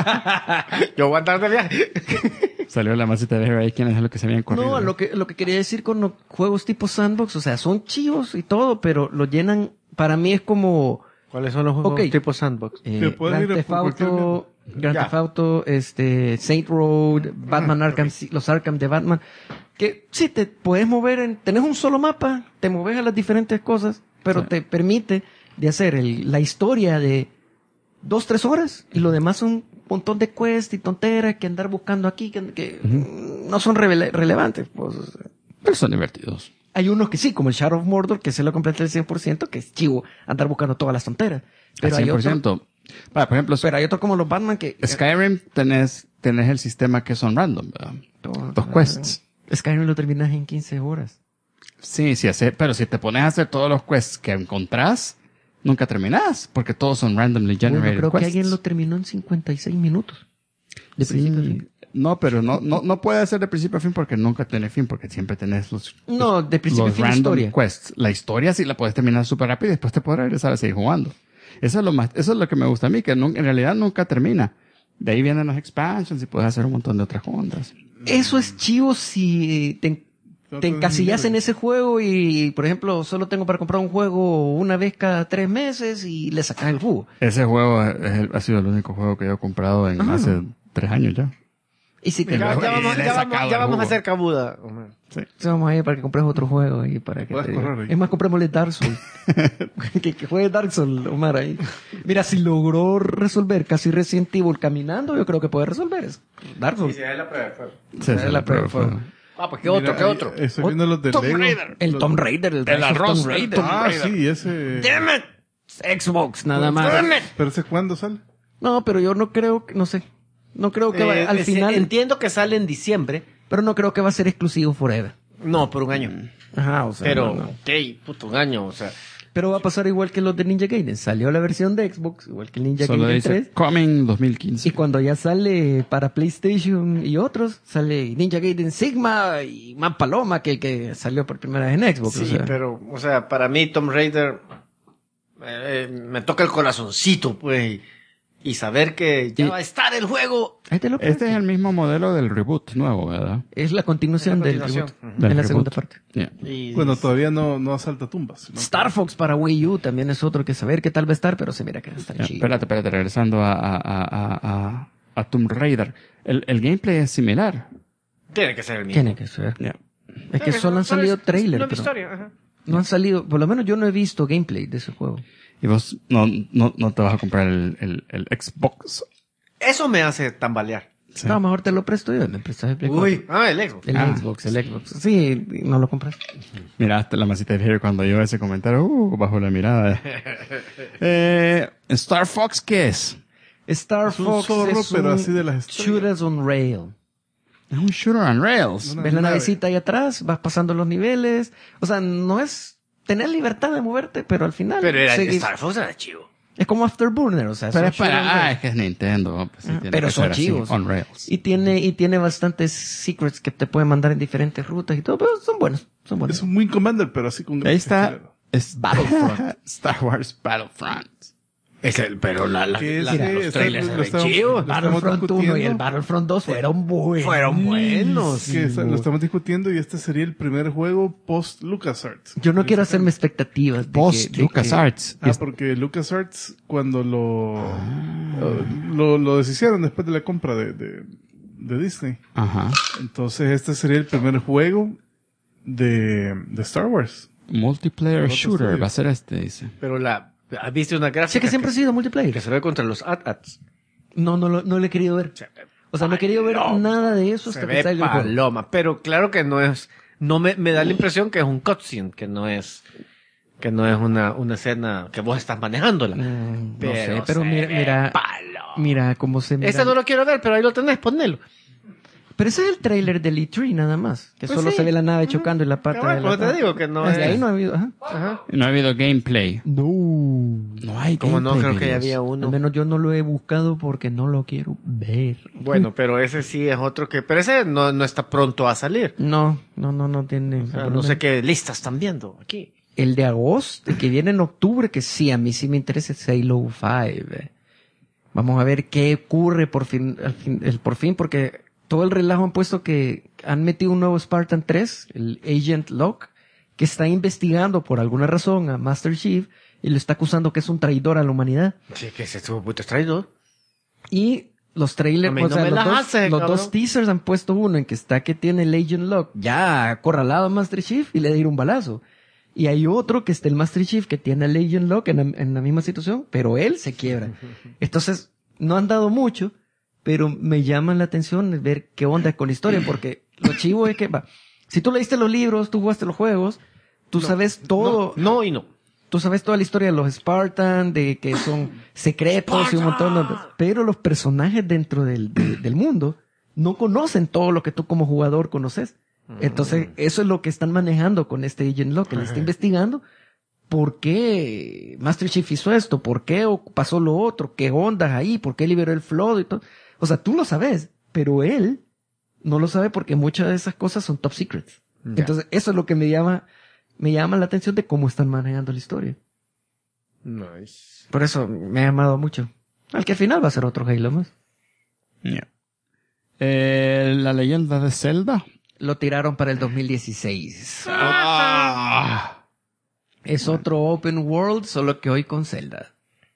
Yo voy a andar de viaje.
Salió la masita de ver ahí quiénes es lo que se habían corrido.
No, lo que quería decir con los juegos tipo sandbox, o sea, son chivos y todo, pero lo llenan, para mí es como
¿Cuáles son los juegos
Ok.
tipo sandbox?
Que puedes ir
Grand Theft
por cualquier
Auto, Grand
Ya.
Theft Auto, Saint Road, Batman Arkham, los Arkham de Batman, que sí te puedes mover tenés un solo mapa, te mueves a las diferentes cosas, pero
Sí.
te permite de hacer la historia de 2-3 horas y lo demás son un montón de quests y tonteras que andar buscando aquí que no son relevantes. Pues.
Pero son divertidos.
Hay unos que sí, como el Shadow of Mordor, que se lo completa el 100%, que es chivo andar buscando todas las tonteras. Pero
Al
hay otro,
100%. Por ejemplo,
pero hay otro como los Batman que...
Skyrim tenés el sistema que son random, ¿verdad? Los quests.
Skyrim lo terminas en 15 horas.
Sí, pero si te pones a hacer todos los quests que encontrás, nunca terminás, porque todos son randomly
Bueno,
generated
creo que
quests.
alguien lo terminó en 56 minutos. De principio a fin.
Sí. No, pero no puede ser de principio a fin porque nunca tiene fin, porque siempre tenés
No, de principio a
los
fin
random
historia.
quests. La historia sí la puedes terminar súper rápido y después te podrás regresar a seguir jugando. Eso es lo que me gusta a mí, que en realidad nunca termina. De ahí vienen los expansions y puedes hacer un montón de otras ondas.
Eso es chivo si te encasillas en ese juego y, por ejemplo, solo tengo para comprar un juego una vez cada 3 meses y le sacas el jugo.
Ese juego ha sido el único juego que yo he comprado en hace 3 años ya.
Y si te
Ya,
luego-
ya vamos,
y le he
ya
sacado
vamos, ya
el
vamos a
jugo.
hacer cabuda. Omar.
vamos a ir para que compres otro juego y para que
Puedes
te diga.
correr ahí.
Es más, comprémosle Dark Souls. que juegue Dark Souls, Omar, ahí. Mira, si logró resolver casi Resident Evil caminando, yo creo que puede resolver eso. Dark Souls.
Sí, es la prueba de fuego.
Ah, pues ¿qué otro?
Mira,
¿Qué otro?
Estoy viendo los de
Tomb
Lego.
Raider.
El
Los-
Tomb Raider, el Rise of
arroz,
Tomb
el
Raider.
Ah, sí, ese.
Damn it.
Xbox, nada más.
Damn it.
¿Pero ese cuándo sale?
No, pero yo no creo que, no sé. No creo que al final...
Entiendo que sale en diciembre.
Pero no creo que va a ser exclusivo forever.
No, por un año.
Ajá, o sea...
Pero,
no.
puto, un año, o sea.
Pero va a pasar igual que los de Ninja Gaiden. Salió la versión de Xbox, igual que el Ninja
Solo
Gaiden
dice
3.
Coming 2015.
Y cuando ya sale para PlayStation y otros, sale Ninja Gaiden Sigma y Man Paloma, que el que salió por primera vez en Xbox.
Sí,
o sea.
pero, o sea, para mí Tomb Raider me toca el corazoncito, pues. Y saber que ya va a estar el juego.
Ahí te lo
Este es
presto.
el mismo modelo del reboot nuevo, ¿verdad?
Es la continuación
Es la
del
continuación.
reboot.
Ujú.
Del
En la
reboot.
segunda parte.
Yeah.
Y
Bueno, todavía no asalta tumbas. ¿no?
Star Fox para Wii U también es otro que saber qué tal va a estar, pero se mira que va a estar
Ya,
chido.
espérate, regresando a Tomb Raider. El gameplay es similar.
tiene que ser el mismo.
Tiene que ser.
Yeah.
Es que solo han salido trailers,
No
pero
historia, ajá.
no han salido, por lo menos yo no he visto gameplay de ese juego.
Y vos no te vas a comprar el Xbox.
Eso me hace tambalear.
Sí.
No, mejor te lo presto yo, me prestas el Play 4.
Uy, el Xbox.
El Xbox, el Xbox. Sí, no lo compras.
Mira, hasta la masita de Jerry cuando yo ese comentario, bajo la mirada. Star Fox, ¿qué es?
Star
Es un
Fox
zorro,
es
pero
un
así de las estrellas.
shooters on rail.
Es un shooter on rails.
Una
Ves la
nave.
navecita ahí atrás, vas pasando los niveles. O sea, no es tener libertad de moverte, pero al final...
Pero
seguir-
Star Fox era chivo.
Es como Afterburner, o sea...
Pero
son
es
shooters on
para...
rail.
es que es Nintendo. Pues, sí, tiene
Pero
que
son
ser así,
chivos.
on rails.
Y tiene bastantes secrets que te pueden mandar en diferentes rutas y todo, pero son buenos, son buenos.
Es un Wing Commander, pero así con...
Ahí está.
exagerado.
Es
Battlefront.
Star Wars Battlefront.
Pero
Que
los
ese,
trailers se
lo
ven
estamos-
chivos.
lo estamos
Battlefront 1 y el
discutiendo.
Battlefront 2 fueron buenos.
Fueron buenos.
Que lo estamos discutiendo y este sería el primer juego post LucasArts.
Yo no quiero hacerme expectativas. de
Post
que- de
LucasArts.
Porque LucasArts cuando lo deshicieron después de la compra de Disney.
Ajá.
Entonces este sería el primer juego de Star Wars.
Multiplayer
Otro
shooter.
estudio.
Va a ser este, dice.
Pero ¿has visto una
Sí,
gráfica
que siempre ha sido multiplayer.
que se ve contra los AT-ATs?
No lo he querido ver. O sea, no he querido ver nada de eso
Se
hasta que
ve
salga el juego.
paloma. Pero claro que no es... No me da la impresión que es un cutscene, que no es una escena que vos estás manejándola.
No sé, pero
se
mira,
ve
mira,
paloma.
mira cómo se mira.
Ese no lo quiero ver, pero ahí lo tenés, ponelo.
Pero ese es el trailer del E3 nada más. Que
Pues
solo
sí.
se ve la nave chocando y la pata
Cabal,
de la
como te
pata.
digo que no
Desde
es...
ahí no ha habido. Ajá.
Ajá.
No ha habido gameplay.
No.
No hay
Como no,
gameplay
creo que ya
videos.
había
Al
uno.
menos yo no lo he buscado porque no lo quiero ver.
Bueno, pero ese sí es otro que... Pero ese no está pronto a salir.
No tiene.
O sea, no sé qué lista están viendo aquí.
El de agosto, el que viene en octubre, que sí, a mí sí me interesa es Halo 5. Vamos a ver qué ocurre por fin, porque todo el relajo han puesto que han metido un nuevo Spartan 3, el Agent Locke, que está investigando por alguna razón a Master Chief y lo está acusando que es un traidor a la humanidad.
Sí, que se estuvo puto traidor.
Y los trailers,
A mí no me las hace,
los
cabrón.
dos teasers han puesto uno en que está que tiene el Agent Locke ya acorralado a Master Chief y le da ir un balazo. Y hay otro que está el Master Chief que tiene al Agent Locke en la misma situación, pero él se quiebra. Entonces, no han dado mucho, pero me llama la atención ver qué onda con la historia, porque lo chivo es que, si tú leíste los libros, tú jugaste los juegos, tú sabes todo.
No y no.
Tú sabes toda la historia de los Spartan, de que son secretos y un montón de... Pero los personajes dentro del mundo no conocen todo lo que tú como jugador conoces. Entonces, eso es lo que están manejando con este Agent Locke, que le está investigando por qué Master Chief hizo esto, por qué pasó lo otro, qué ondas ahí, por qué liberó el flood y todo. O sea, tú lo sabes, pero él no lo sabe porque muchas de esas cosas son top secrets.
Ya.
Entonces, eso es lo que me llama la atención de cómo están manejando la historia.
Nice.
Por eso me ha llamado mucho. Al que al final va a ser otro Halo más.
Yeah. La leyenda de Zelda.
Lo tiraron para el 2016.
Ah.
Es otro open world, solo que hoy con Zelda.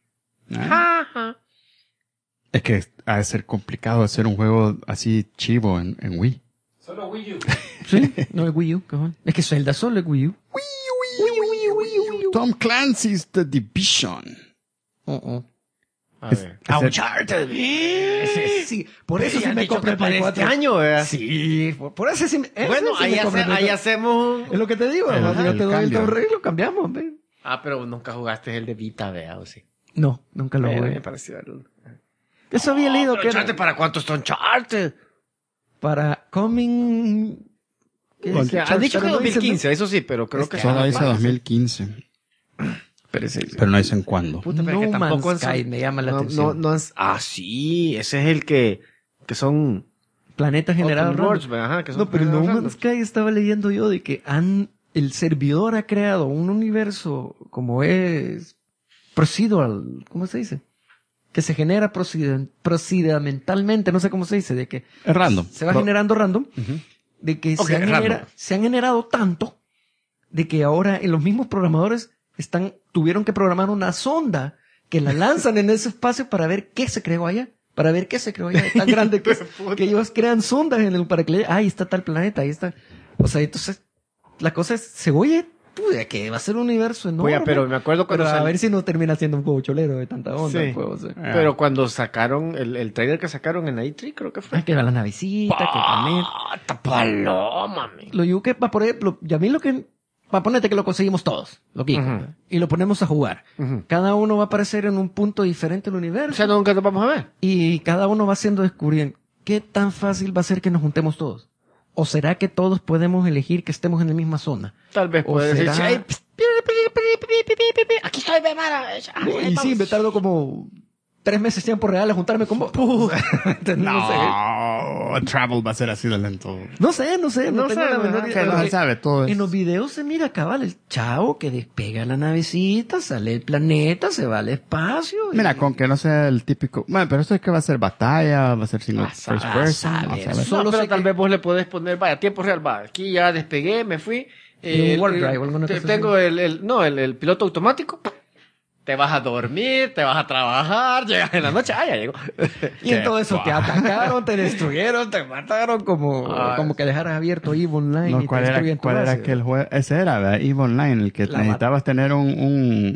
Es que ha de ser complicado hacer un juego así chivo en Wii.
Solo Wii U.
Sí, no es Wii U, cabrón. Es que Zelda solo es Wii U.
Tom Clancy's The Division.
A ver.
Uncharted. Sí, por eso
Sí,
sí
han
me
dicho
compré
que para
el Play
este
4.
año, ¿verdad?
Sí, por eso sí me...
Bueno,
ese sí me compré el Play 4.
hacemos...
Es lo que te digo,
El-
yo
el
te doy el
cambio.
Tomb Raider y lo cambiamos, ve.
Ah, pero nunca jugaste el de Vita, ¿verdad? ¿O sí?
No, nunca lo
Me
jugué.
pareció el uno.
Eso había leído que
Uncharted, ¿para cuánto está Uncharted?
para coming... ¿Qué
O
es?
sea, han dicho que
Pero no dicen,
2015, eso sí, pero creo que...
Solo dice 2015. Pero no dicen cuándo.
Puta, pero
No
que tampoco
Man's Sky me llama la atención.
Sí, ese es el que son...
Planeta generado
Open
random.
worlds, ajá, que son
No, pero No
generados
Man's
random.
Sky estaba leyendo yo de que el servidor ha creado un universo como es procedural, ¿cómo se dice? Que se genera procedimentalmente, no sé cómo se dice, de que
Es random.
se va generando random, de que
Ok,
se
random.
han generado tanto de que ahora los mismos programadores tuvieron que programar una sonda que la lanzan en ese espacio para ver qué se creó allá. Para ver qué se creó allá. Es tan grande que, que ellos crean sondas para que le ahí está tal planeta, ahí está. O sea, entonces, la cosa es, se oye, pude, que va a ser un universo enorme.
Oye, pero me acuerdo cuando
Pero a
salió-
ver si no termina siendo un juego cholero de tanta onda
Sí.
el juego. O sea.
Pero cuando sacaron el trailer que sacaron en E3, creo que fue.
Ay, que va la navecita, que el planeta.
¡Pata paloma, man!
Lo digo que, por ejemplo, y a mí lo que, para ponerte que lo conseguimos todos, lo que
Ujú.
y lo ponemos a jugar.
Ujú.
Cada uno va a aparecer en un punto diferente del
O
universo.
sea, nunca nos vamos a ver.
Y cada uno va siendo descubriendo qué tan fácil va a ser que nos juntemos todos. ¿O será que todos podemos elegir que estemos en la misma zona?
Tal vez
¿O
puede
será-
decir, "Ey, pst, aquí estoy, ve, mara.
Y sí, me tardo como 3 meses tiempo real a juntarme con vos. Entonces, no sé.
Travel va a ser así de lento.
No sé. No tengo
sé,
la menor
ajá,
idea.
No se sabe todo
En
eso.
los videos se mira cabal el chavo que despega la navecita, sale el planeta, se va al espacio.
Mira, con que no sea el típico... Bueno, pero esto es que va a ser batalla, va a ser single first person.
saber.
a saber.
Solo
No, pero
sé
tal
que-
vez vos le podés poner, vaya, tiempo real, va, aquí ya despegué, me fui.
Y un warp drive o alguna cosa
tengo el piloto automático. Te vas a dormir, te vas a trabajar, llegas en la noche, ya llegó.
Y en todo eso te atacaron, te destruyeron, te mataron como que dejaras abierto EVE Online y
No,
te
¿cuál
destruyen
era,
tu
cuál era
base.
aquel juego? Ese era, ¿verdad? EVE Online, el que
La
necesitabas tener un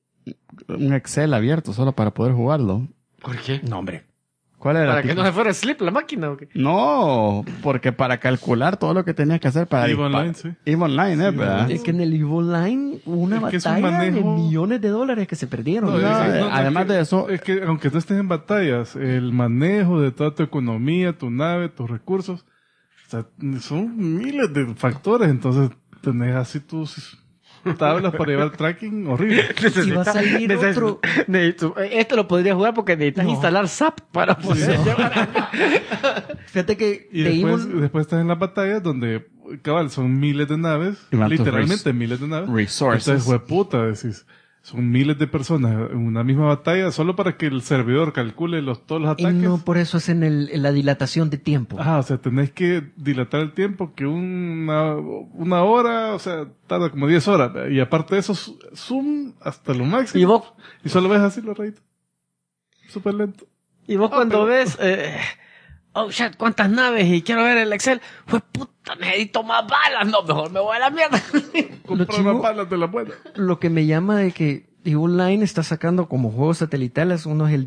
Excel abierto solo para poder jugarlo.
¿Por qué?
No, hombre.
¿Cuál era?
¿Para que
tipo?
no se fuera slip la máquina o qué?
No, porque para calcular todo lo que tenías que hacer para
EVE
disparar.
Online, sí.
EVE Online, ¿verdad?
Es que en el EVE Online hubo una
Es que es un
batalla de
manejo-
millones de dólares que se perdieron.
No,
además
es que-
de eso-
Es que aunque tú estés en batallas, el manejo de toda tu economía, tu nave, tus recursos, o sea, son miles de factores, entonces tenés así tus tablas para llevar tracking horrible.
Y va a salir otro...
Esto lo podría jugar porque necesitas
No.
instalar SAP para poder llevar.
Fíjate que
Y
de
después,
EVE...
después estás en las batallas donde, cabal, son miles de naves,
Y van tus
literalmente miles de naves.
resources.
Entonces, fue puta, decís, son miles de personas en una misma batalla solo para que el servidor calcule todos los
Y
ataques.
no por eso es en la dilatación de tiempo.
Ajá, o sea, tenés que dilatar el tiempo que una hora, o sea, tarda como 10 horas. Y aparte de eso, zoom hasta lo máximo.
Y vos,
Y solo ves así los rayitos. Súper lento.
cuando
pero-
ves, oh shit, cuántas naves y quiero ver el Excel, fue puta, necesito más balas, no, mejor me voy a la mierda.
Comprar
chivo-
una pala de la buena.
Lo que me llama de que EVE Online está sacando como juegos satelitales, uno es el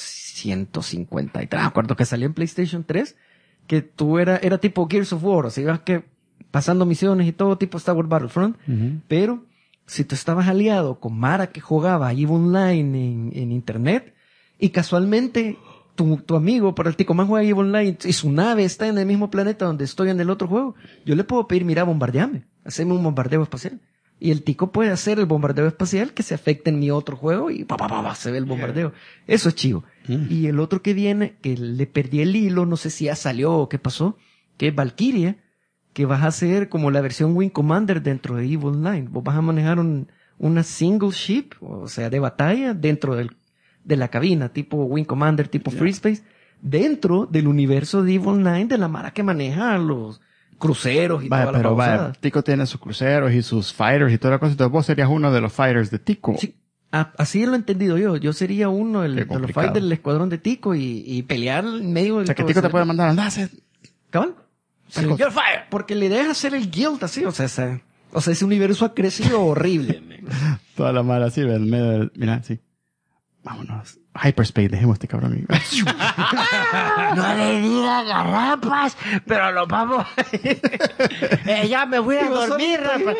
253, me acuerdo que salió en PlayStation 3, que tú era tipo Gears of War, o sea, ibas que pasando misiones y todo tipo Star Wars Battlefront, pero si tú estabas aliado con Mara que jugaba EVE Online en internet, y casualmente tu amigo, por el tico más juega EVE Online, y su nave está en el mismo planeta donde estoy en el otro juego, yo le puedo pedir, mira, bombardeame, haceme un bombardeo espacial. Y el tico puede hacer el bombardeo espacial que se afecte en mi otro juego y se ve el bombardeo. Eso es chivo. Y el otro que viene, que le perdí el hilo, no sé si ya salió o qué pasó, que es Valkyria, que vas a hacer como la versión Wing Commander dentro de EVE Online. Vos vas a manejar una single ship, o sea, de batalla, dentro de la cabina, tipo Wing Commander, tipo Free Space, dentro del universo de EVE Online de la mara que maneja los cruceros y
Vaya,
toda la
pero
babosada.
vaya, Tico tiene sus cruceros y sus fighters y toda la cosa. Entonces vos serías uno de los fighters de Tico.
Sí, así lo he entendido yo. Yo sería uno
Qué
de los
complicado.
fighters del escuadrón de Tico y pelear en medio
O
del
sea, que Tico te puede mandar, andá,
¿Cabal? Sí.
You're fired.
Porque la idea es hacer el guild así, o sea, ese universo ha crecido horrible. man.
toda la mala así, en medio del... Mira, sí. Vámonos. Hyperspace, dejemos este cabrón.
No le digan garrapas, pero lo vamos. Ya me voy a dormir, Rafa.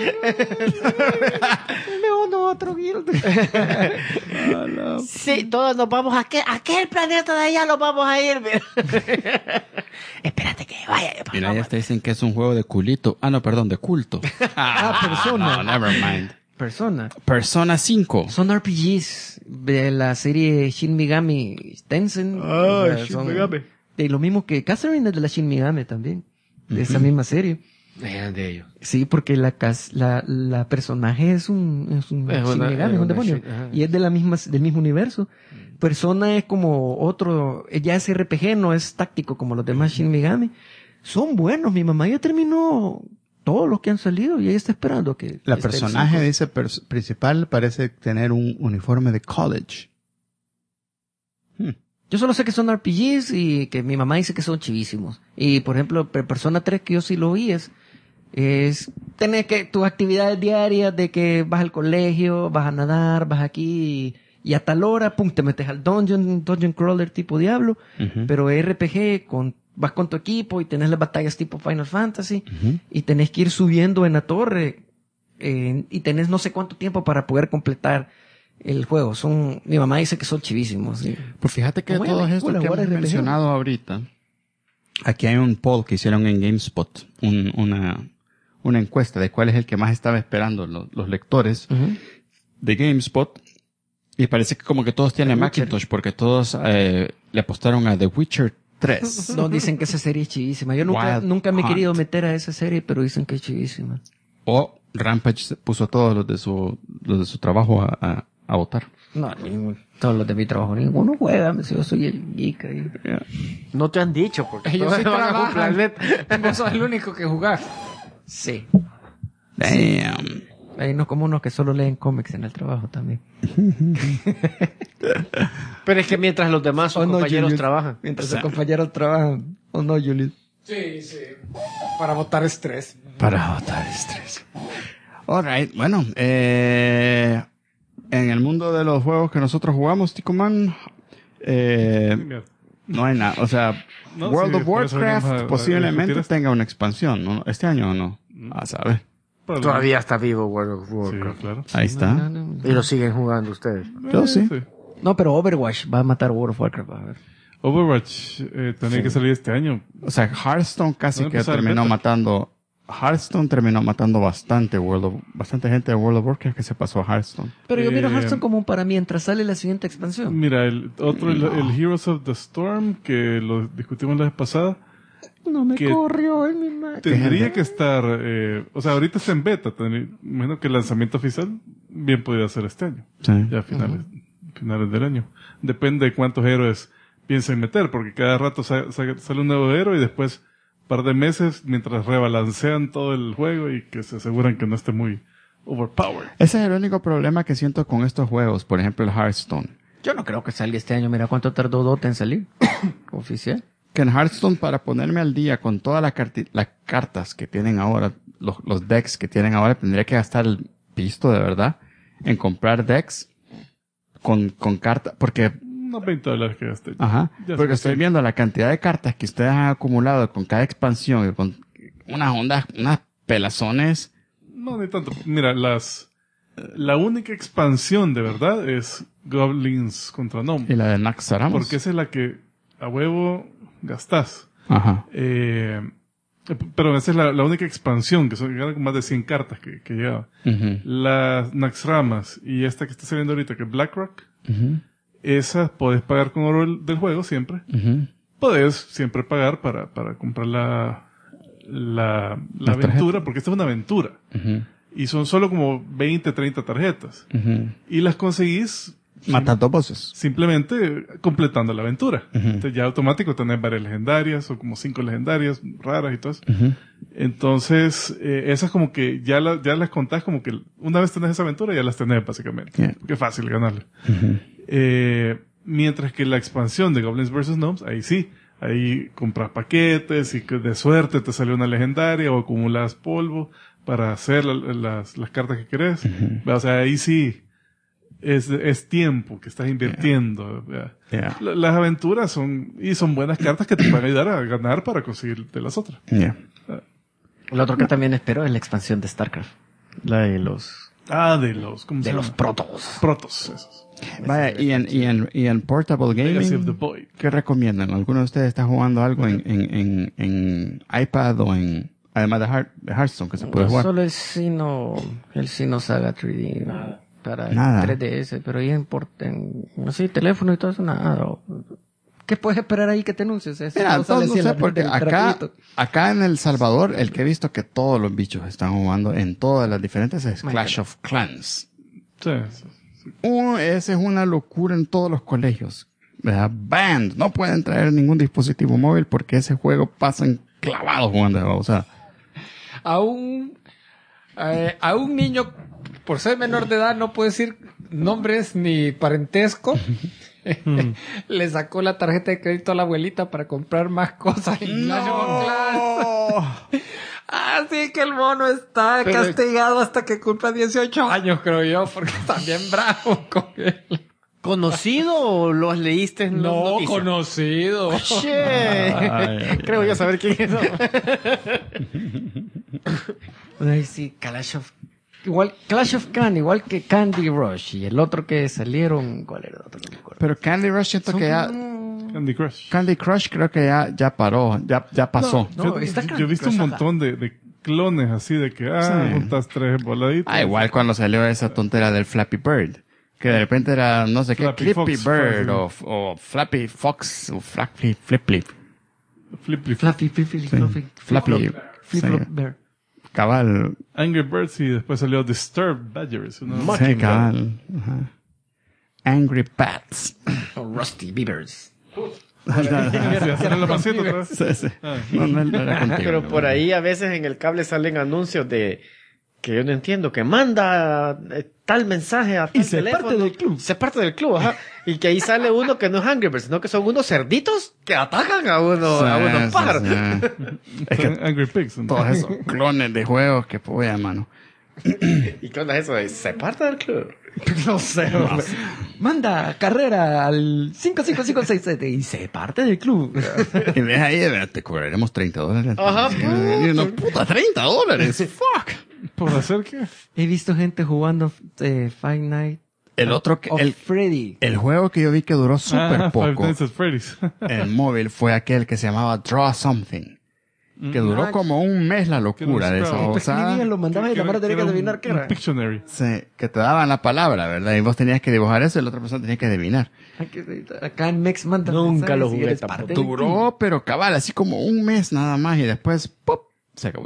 Me uno otro guild.
Sí, todos nos vamos a aquel planeta de allá, nos vamos a ir. Espérate que vaya.
Mira, ya te dicen que es un juego de culito. Ah, no, perdón, de culto.
Persona.
No, never mind.
Persona
5.
Son RPGs de la serie Shin Megami Tensei.
Shin Megami.
De lo mismo que Catherine es de la Shin Megami también. De esa misma serie.
De ellos.
Sí, porque la personaje es un Shin Megami, es un demonio. Y es de del mismo universo. Persona es como otro, ya es RPG, no es táctico como los demás Shin Megami. Son buenos, mi mamá ya terminó todos los que han salido y ella está esperando que...
La
esté el
personaje
5.
dice principal parece tener un uniforme de college.
Yo solo sé que son RPGs y que mi mamá dice que son chivísimos. Y por ejemplo, Persona 3 que yo sí lo vi es tener que tus actividades diarias de que vas al colegio, vas a nadar, vas aquí y a tal hora, pum, te metes al dungeon crawler tipo Diablo, pero RPG vas con tu equipo y tenés las batallas tipo Final Fantasy y tenés que ir subiendo en la torre y tenés no sé cuánto tiempo para poder completar el juego. Mi mamá dice que son chivísimos. ¿Sí?
Pues fíjate que
¿Cómo
todos
llama?
estos que
Jugar
hemos
RPG.
mencionado ahorita, aquí hay un poll que hicieron en GameSpot, una encuesta de cuál es el que más estaba esperando los lectores de GameSpot. Y parece que como que todos tienen Macintosh porque todos le apostaron a The Witcher 3.
No, dicen que esa serie es chivísima. Yo nunca me he querido meter a esa serie, pero dicen que es chivísima.
O Rampage puso todos los de su trabajo a votar.
No, todos los de mi trabajo, ninguno juega. Yo soy el geek ahí.
No te han dicho, porque
Ellos
todos
sí
van a un
trabajan.
planeta.
Vos sos el único que jugás.
Sí.
Damn.
Hay unos como unos que solo leen cómics en el trabajo también.
Pero es que mientras los demás sus compañeros trabajan.
Mientras sus compañeros trabajan. ¿O no, Julius?
Sí. Para botar estrés.
Para botar estrés. Alright, bueno, en el mundo de los juegos que nosotros jugamos, Ticoman, no hay nada. O sea,
No,
World
sí,
of
por eso
Warcraft
vamos a
posiblemente
discutir esto.
tenga una expansión, ¿no? ¿Este año o no? A saber.
Todavía está vivo World of
Sí,
Warcraft.
claro.
Ahí está.
Y lo siguen jugando ustedes.
Yo sí.
No, pero Overwatch va a matar World of Warcraft. A ver.
Overwatch tenía que salir este año.
O sea, Hearthstone casi
No
que
empezó el
terminó
beta.
matando. Hearthstone terminó matando bastante gente de World of Warcraft que se pasó a Hearthstone.
Pero yo miro Hearthstone como para mientras sale la siguiente expansión.
Mira, el Heroes of the Storm, que lo discutimos la vez pasada,
No me
que
corrió en mi madre.
tendría que estar, o sea, ahorita está en beta, imagino que el lanzamiento oficial bien podría ser este año,
Sí.
ya a finales del año. Depende de cuántos héroes piensen meter, porque cada rato sale un nuevo héroe y después un par de meses mientras rebalancean todo el juego y que se aseguran que no esté muy overpowered.
Ese es el único problema que siento con estos juegos, por ejemplo el Hearthstone.
Yo no creo que salga este año. Mira cuánto tardó Dota en salir. Oficial.
Que en Hearthstone, para ponerme al día con todas las cartas que tienen ahora, los decks que tienen ahora, tendría que gastar el pisto de verdad en comprar decks con cartas, porque,
Unos $20 que gasté.
ajá,
Ya
porque
sé.
estoy viendo la cantidad de cartas que ustedes han acumulado con cada expansión y con unas pelazones.
No, ni tanto. Mira, la única expansión de verdad es Goblins contra
Y
Gnomes.
la de Naxxramas.
Porque esa es la que a huevo gastás.
Ajá.
Pero esa es la única expansión, que son eran más de 100 cartas que lleva.
Ujú.
Las Naxxramas y esta que está saliendo ahorita, que es BlackRock,
Ujú.
esas podés pagar con oro del juego siempre.
Ujú.
Podés siempre pagar para comprar la
Las
aventura, porque esta es una aventura.
Ujú.
Y son solo como 20, 30 tarjetas.
Ujú.
Y las conseguís
Matas dos voces.
simplemente completando la aventura.
Ujú.
Entonces ya automático tenés varias legendarias, o como 5 legendarias raras y todo eso.
Ujú.
Entonces, esas como que ya las contás como que una vez tenés esa aventura ya las tenés básicamente.
Yeah.
Porque es fácil ganarle.
Ujú.
Mientras que la expansión de Goblins vs. Gnomes, ahí sí. Ahí compras paquetes y que de suerte te sale una legendaria o acumulas polvo para hacer las cartas que querés. O sea, ahí sí es tiempo que estás invirtiendo.
Yeah.
Las aventuras son buenas cartas que te pueden ayudar a ganar para conseguir de las otras.
Yeah.
Lo otro que también espero es la expansión de StarCraft. La de los...
De los, ¿cómo se
De
llama?
los protos.
Protos, esos.
Vaya, y en Portable
Legacy of
Gaming,
the Void.
¿qué recomiendan? ¿Alguno de ustedes está jugando algo en iPad o además de Hearthstone que se puede jugar?
Solo el Sino Saga 3D. Para
Nada.
3DS, pero ahí en así, teléfono y todo eso, nada. ¿Qué puedes esperar ahí que te anuncies? Eso
Mira,
no sale
no
así en
sé,
la
porque
mente del gratuito.
acá en El Salvador, el que he visto que todos los bichos están jugando en todas las diferentes es Clash of Clans.
Sí.
Esa es una locura en todos los colegios. ¿Verdad? Banned. No pueden traer ningún dispositivo móvil porque ese juego pasan clavados jugando. O sea,
A un niño, por ser menor de edad, no puede decir nombres ni parentesco. Le sacó la tarjeta de crédito a la abuelita para comprar más cosas en Clash of Clans. Así que el mono está castigado hasta que cumpla 18 años, creo yo, porque está bien bravo con él.
¿Conocido o los leíste en las
No,
noticias?
conocido.
Che. Creo ya saber quién es.
Ay, sí, Clash of Clans, igual que Candy Rush. Y el otro que salieron, ¿cuál era el otro? No me acuerdo.
pero Candy Rush siento que ya...
Candy Crush.
Candy Crush creo que ya paró, ya pasó.
No,
Yo
está
he visto un montón de clones así de que, juntas 3 voladitos.
Igual cuando salió esa tontera del Flappy Bird. Que de repente era, no sé qué,
Flappy
Clippy
Fox,
Bird o Flappy Fox o Flappy Flip Flip.
Fluffy,
Flappy, sí,
Bear.
cabal.
Angry Birds y después salió Disturbed Badgers. ¿No?
Sí, cabal. Ajá. Angry Bats.
Rusty Beavers.
Hacer la pasita otra vez.
Sí, sí. No era contigo.
Pero por ahí a veces en el cable salen anuncios de que yo no entiendo, que manda tal mensaje a tal teléfono.
parte del club.
Se parte del club, ajá. Y que ahí sale uno que no es Angry Birds, sino que son unos cerditos que atacan a unos pájaros.
Es que
Angry Pigs. ¿no?
todos esos clones de juegos que puya, mano.
¿Y qué onda eso? Se parte del club.
No sé. Manda carrera al 55567 y se parte del club.
Y ves ahí, te cobraremos $30.
Ajá,
Y uno, puta, $30. Fuck.
¿Por hacer qué?
He visto gente jugando Five Nights
El otro que,
of Freddy.
el juego que yo vi que duró súper
Five
poco
Nights at Freddy's.
en móvil fue aquel que se llamaba Draw Something. Que duró como un mes la locura de esa
Pues
cosa.
escribían, lo mandabas y la mano tenía que adivinar qué era.
Un Pictionary.
Sí, que te daban la palabra, ¿verdad? Y vos tenías que dibujar eso y la otra persona tenía que adivinar.
Acá en Mex manda
Nunca lo
mensajes y
jugué
eres
tampoco.
parte del
Duró, pero cabal, así como un mes nada más y después, ¡pop! Se acabó.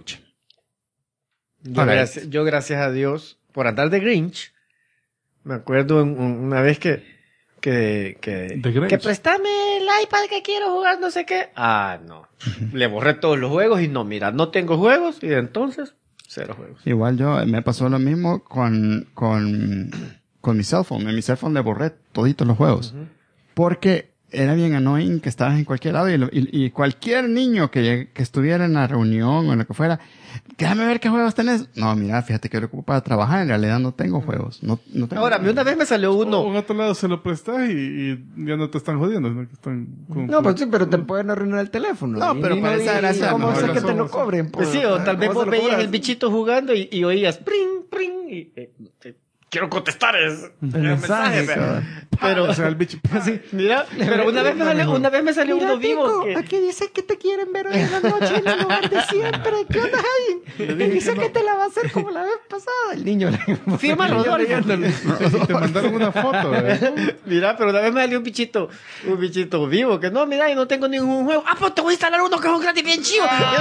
Yo, gracias a Dios, por andar de Grinch, me acuerdo una vez que
Grinch.
préstame el iPad que quiero jugar, no sé qué. No. Le borré todos los juegos y no, mira, no tengo juegos y entonces, 0 juegos.
Igual me pasó lo mismo con mi cell phone. En mi cell phone le borré toditos los juegos. Porque era bien annoying que estabas en cualquier lado y cualquier niño que estuviera en la reunión o en lo que fuera, déjame ver qué juegos tenés. No, mira, fíjate que lo ocupo para trabajar. En realidad no tengo juegos. No tengo.
Ahora, a mí una vez me salió uno.
O en otro lado se lo prestas y ya no te están jodiendo, sino que están con...
No, pues sí, pero te pueden arruinar el teléfono.
No, pero para esa gracia,
¿cómo
mejor
hacer que
lo
te lo
somos.
cobren?
Pues sí, o tal vez
¿Cómo
vos
se lo
veías
cobras?
el bichito jugando y oías pring, pring, y quiero contestar el mensaje. Pero,
O sea, el bicho...
mira, pero una vez me salió uno vivo que...
Aquí dice que te quieren ver hoy en la noche en el lugar de siempre. ¿Qué onda ahí? Y dice que te la va a hacer como la vez pasada. El niño
Fírmalo,
Te mandaron una foto, ¿eh?
Mira, pero una vez me salió un bichito vivo, que no, mira, yo no tengo ningún juego. Pues te voy a instalar uno que es un gratis bien chivo.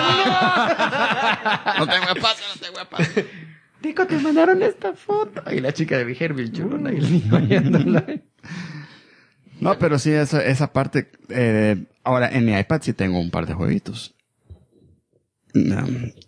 No tengo espacio.
Dico, te mandaron esta foto. Y la chica de Viger, bien chulona. Y el niño viéndola.
No, pero sí, esa parte... ahora, en mi iPad sí tengo un par de jueguitos.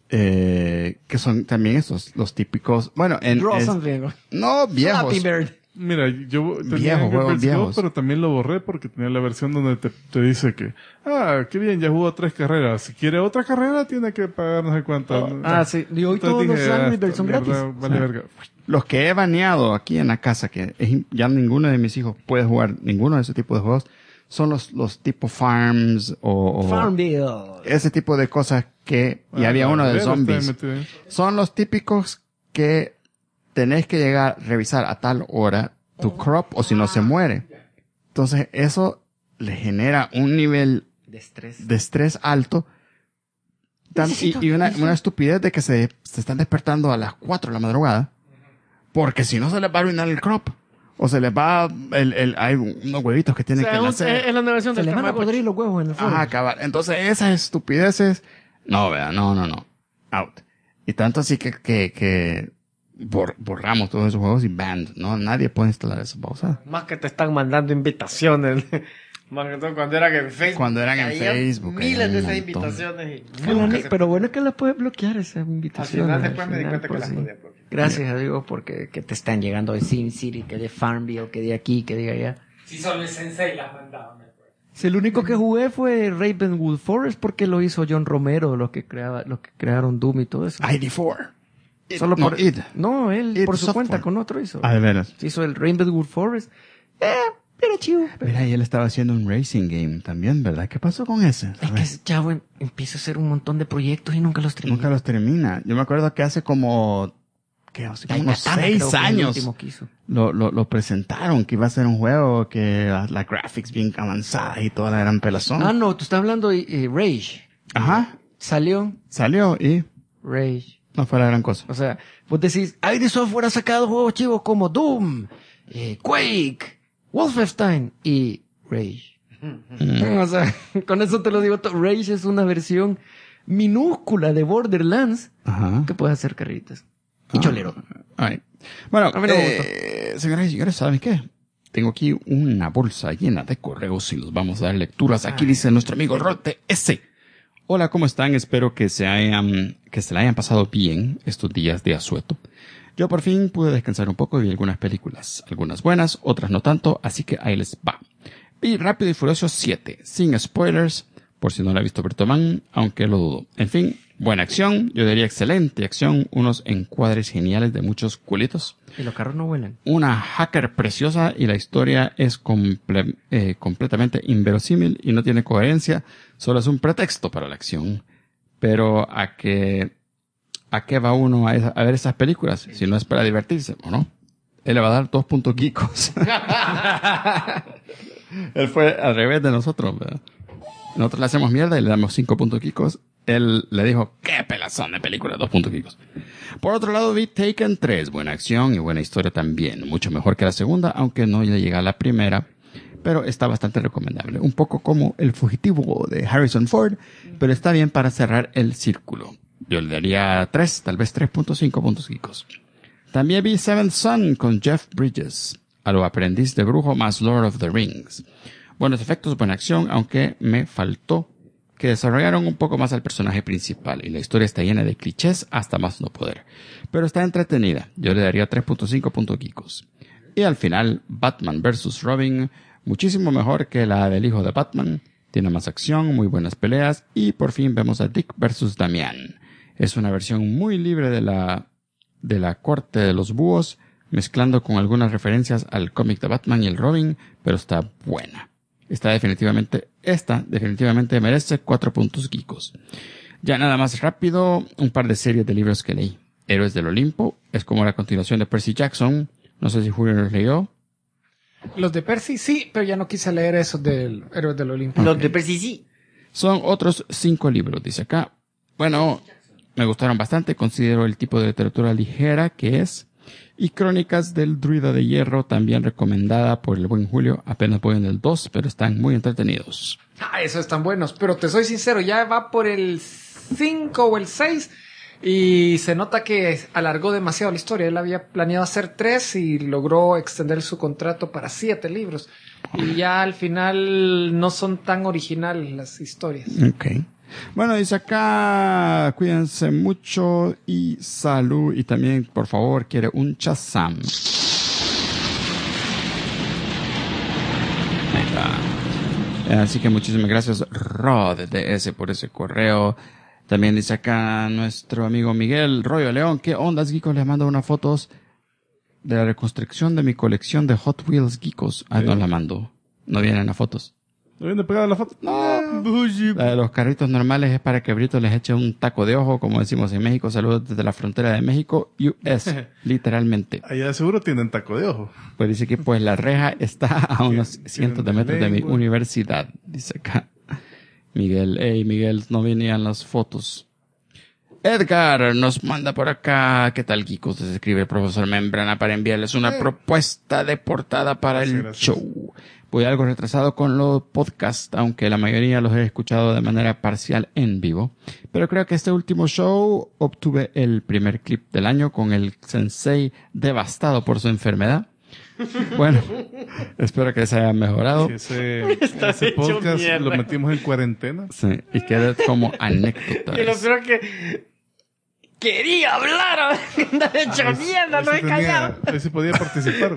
Que son también esos, los típicos... Bueno,
Draw something.
no viejos.
Flappy Bird.
Mira, yo tenía
Viejos,
Angry
juegos
Birds Go,
viejos.
pero también lo borré porque tenía la versión donde te dice que, qué bien, ya jugó 3 carreras. Si quiere otra carrera, tiene que pagar no sé cuánto.
Sí. Y hoy
Entonces
todos los
dije,
Angry
esta
Birds son
mierda
gratis.
Vale verga.
Los que he baneado aquí en la casa, que ya ninguno de mis hijos puede jugar ninguno de ese tipo de juegos, son los tipo Farms o
Farmville.
ese tipo de cosas y había uno de
Está
zombies.
metido ahí.
Son los típicos que tenés que llegar, revisar a tal hora tu crop o si no se muere. Entonces eso le genera un nivel
De estrés.
de estrés alto y una estupidez de que se están despertando a las 4 de la madrugada porque si no se les va a arruinar el crop o se les va hay unos huevitos que tienen que nacer.
Es la innovación
Se
del
le van a
Tamagotchi.
podrir los huevos en el foro.
Ajá, acabar. Entonces esas estupideces no, out. Y tanto así que borramos todos esos juegos y banned, ¿no? Nadie puede instalar esa pausa.
Más que te están mandando invitaciones. Más que todo cuando eran en Facebook.
Cuando eran en
Caían
Facebook,
Miles
caían
de
un
esas
montón.
invitaciones. Y
Pero bueno es que las puedes bloquear esas invitaciones.
Al final después me di cuenta que
pues,
las
sí.
podía bloquear.
Gracias a Dios porque que te están llegando de SimCity, que de Farmville, que de aquí, que de allá.
Si solo el Sensei las mandaba, me acuerdo.
Si el único que jugué fue Ravenwood Forest porque lo hizo John Romero, los que crearon Doom y todo eso.
ID4.
Solo
no,
por
id.
No, él
id
por su
Software.
cuenta con otro hizo.
Ah, de veras.
Hizo el Ravenwood Forest. Era chido.
Mira, y él estaba haciendo un racing game también, ¿verdad? ¿Qué pasó con ese?
Es que ese chavo empieza a hacer un montón de proyectos y nunca los termina.
Nunca los termina. Yo me acuerdo que hace como unos 6 años lo presentaron, que iba a ser un juego que la graphics bien avanzada y toda la gran pelazón.
Ah, no, tú estás hablando de Rage.
Ajá.
Salió
Salió y
Rage.
no fue la gran cosa.
O sea, vos decís, ID Software ha sacado juegos chivos como Doom, Quake, Wolfenstein y Rage. O sea, con eso te lo digo todo. Rage es una versión minúscula de Borderlands
Ajá.
que puede hacer carritas. Y cholero.
Ay. Bueno,
A mí no me
señoras y señores, ¿saben qué? Tengo aquí una bolsa llena de correos y los vamos a dar lecturas. Aquí dice nuestro amigo Rote S. Hola, ¿cómo están? Espero que se la hayan pasado bien estos días de asueto. Yo por fin pude descansar un poco y vi algunas películas. Algunas buenas, otras no tanto, así que ahí les va. Vi Rápido y Furioso 7, sin spoilers, por si no la ha visto Bertomán, aunque lo dudo. En fin, buena acción, yo diría excelente acción, unos encuadres geniales de muchos culitos.
Y los carros no vuelan.
Una hacker preciosa y la historia es completamente inverosímil y no tiene coherencia, solo es un pretexto para la acción. Pero ¿a qué va uno a ver esas películas? Si no es para divertirse, ¿o no? Él le va a dar 2 puntos geekos. Él fue al revés de nosotros, ¿verdad? Nosotros le hacemos mierda y le damos 5 puntos geekos. Él le dijo, qué pelazón de película, 2 puntos geekos. Por otro lado, vi Taken 3, buena acción y buena historia también. Mucho mejor que la segunda, aunque no le llega a la primera. Pero está bastante recomendable. Un poco como El Fugitivo de Harrison Ford, pero está bien para cerrar el círculo. Yo le daría 3, tal vez 3.5 puntos geekos. También vi Seventh Son con Jeff Bridges, a lo aprendiz de brujo más Lord of the Rings. Buenos efectos, buena acción, aunque me faltó que desarrollaron un poco más al personaje principal y la historia está llena de clichés hasta más no poder. Pero está entretenida. Yo le daría 3.5 puntos geekos. Y al final, Batman vs. Robin, muchísimo mejor que la del hijo de Batman. Tiene más acción, muy buenas peleas y por fin vemos a Dick vs. Damian. Es una versión muy libre de la corte de los búhos, mezclando con algunas referencias al cómic de Batman y el Robin, pero está buena. Esta definitivamente merece 4 puntos geekos. Ya nada más rápido, un par de series de libros que leí. Héroes del Olimpo, es como la continuación de Percy Jackson. No sé si Julio los leyó.
Los de Percy sí, pero ya no quise leer esos del Héroes del Olimpo.
Los de Percy sí.
Son otros 5 libros, dice acá. Bueno, me gustaron bastante, considero el tipo de literatura ligera que es. Y Crónicas del Druida de Hierro, también recomendada por el buen Julio. Apenas voy en el 2, pero están muy entretenidos.
Ah, esos están buenos, pero te soy sincero, ya va por el 5 o el 6 y se nota que alargó demasiado la historia. Él había planeado hacer 3 y logró extender su contrato para 7 libros. Y ya al final no son tan originales las historias.
Ok. Bueno, dice acá, cuídense mucho y salud. Y también, por favor, quiere un Shazam. Así que muchísimas gracias, Rod DS, por ese correo. También dice acá nuestro amigo Miguel Royo León, ¿qué ondas, geekos? Les mando unas fotos de la reconstrucción de mi colección de Hot Wheels geekos. Ah, no la mando. No vienen las fotos.
¿No viene pegada la foto?
La de los carritos normales es para que Brito les eche un taco de ojo, como decimos en México. Saludos desde la frontera de México, US, literalmente.
Allá seguro tienen taco de ojo.
Pues dice que pues la reja está a unos cientos de metros de mi universidad, dice acá. Miguel, Miguel, no venían las fotos. Edgar nos manda por acá. ¿Qué tal, geekos? Les escribe el profesor Membrana para enviarles una propuesta de portada para el show. Voy algo retrasado con los podcasts, aunque la mayoría los he escuchado de manera parcial en vivo. Pero creo que este último show obtuve el primer clip del año con el sensei devastado por su enfermedad. Bueno, espero que se haya mejorado.
Sí, ese podcast lo metimos en cuarentena.
Sí, y quede como anécdota.
Y lo peor que quería hablar, anda hecho mierda, no he callado.
A ver si podía participar.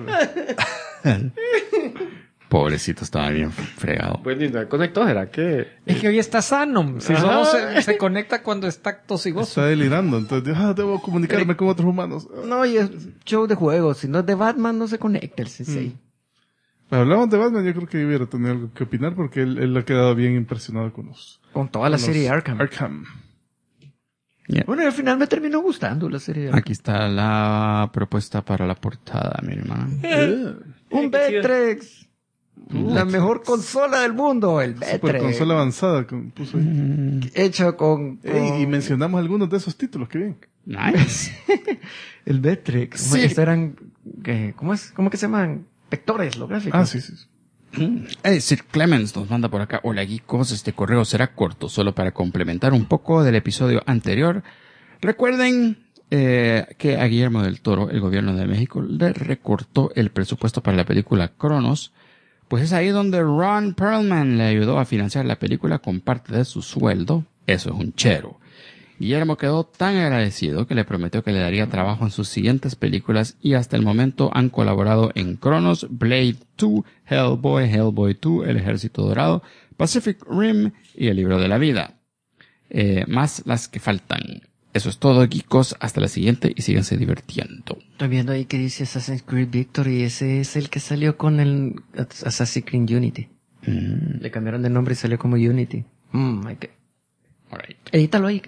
Pobrecito, estaba bien fregado.
Pues ni no conectó, ¿era que?
Es que hoy está sano. Si solo se conecta cuando está tosigoso.
Está delirando. Entonces, debo comunicarme con otros humanos.
No, y es show de juegos. Si no es de Batman, no se conecta el sensei.
Pues hablamos de Batman, yo creo que hubiera tenido algo que opinar porque él ha quedado bien impresionado
Con toda la serie Arkham.
Yeah.
Bueno, y al final me terminó gustando la serie Arkham.
Aquí está la propuesta para la portada, mi hermana.
Un Vectrex. La mejor consola del mundo, el
Super
Vectrex.
consola avanzada. Puso ahí.
Hecho con...
Y mencionamos algunos de esos títulos, que bien.
Nice.
el Vectrex.
Sí.
Estos eran... ¿Cómo que se llaman? Vectores, los gráficos.
Ah, sí.
Sir Clemens nos manda por acá. Hola, geekos. Este correo será corto, solo para complementar un poco del episodio anterior. Recuerden que a Guillermo del Toro, el gobierno de México, le recortó el presupuesto para la película Cronos. Pues es ahí donde Ron Perlman le ayudó a financiar la película con parte de su sueldo. Eso es un chero. Guillermo quedó tan agradecido que le prometió que le daría trabajo en sus siguientes películas y hasta el momento han colaborado en Cronos, Blade 2, Hellboy 2, El Ejército Dorado, Pacific Rim y El Libro de la Vida. Más las que faltan. Eso es todo, geekos. Hasta la siguiente y síganse divirtiendo.
Estoy viendo ahí que dice Assassin's Creed Victory. Ese es el que salió con el Assassin's Creed Unity. Le cambiaron de nombre y salió como Unity.
Alright.
Edítalo ahí.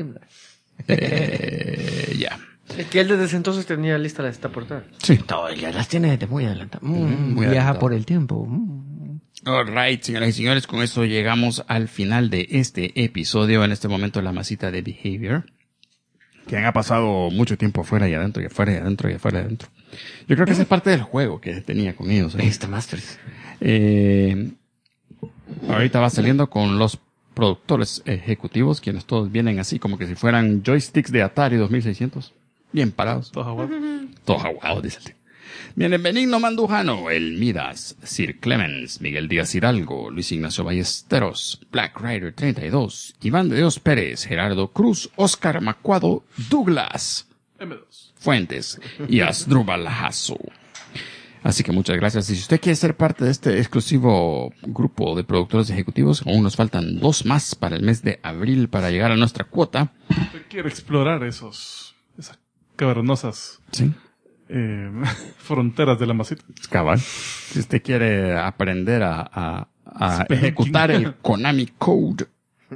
Ya.
Es que él desde ese entonces tenía lista esta portada.
Sí.
Todo, ya las tiene desde muy adelantado.
Muy
Viaja
adelantado.
por el tiempo.
Alright, señoras y señores, con eso llegamos al final de este episodio. En este momento la masita de Behavior, que ha pasado mucho tiempo afuera y adentro y afuera y adentro y afuera y adentro. Yo creo que esa es parte del juego que tenía con ellos.
Está Masters.
Ahorita va saliendo con los productores ejecutivos, quienes todos vienen así como que si fueran joysticks de Atari 2600. Bien parados.
Todos aguados.
Todos aguados, dice el. Viene Benigno Mandujano, El Midas, Sir Clemens, Miguel Díaz Hidalgo, Luis Ignacio Ballesteros, Black Rider 32, Iván de Dios Pérez, Gerardo Cruz, Oscar Macuado, Douglas
M2.
Fuentes y Asdrúbal Lazo. Así que muchas gracias. Y si usted quiere ser parte de este exclusivo grupo de productores ejecutivos, aún nos faltan 2 más para el mes de abril para llegar a nuestra cuota.
Usted quiere explorar esas cavernosas
Sí.
fronteras de la masita.
Cabal. Si usted quiere aprender a ejecutar el Konami Code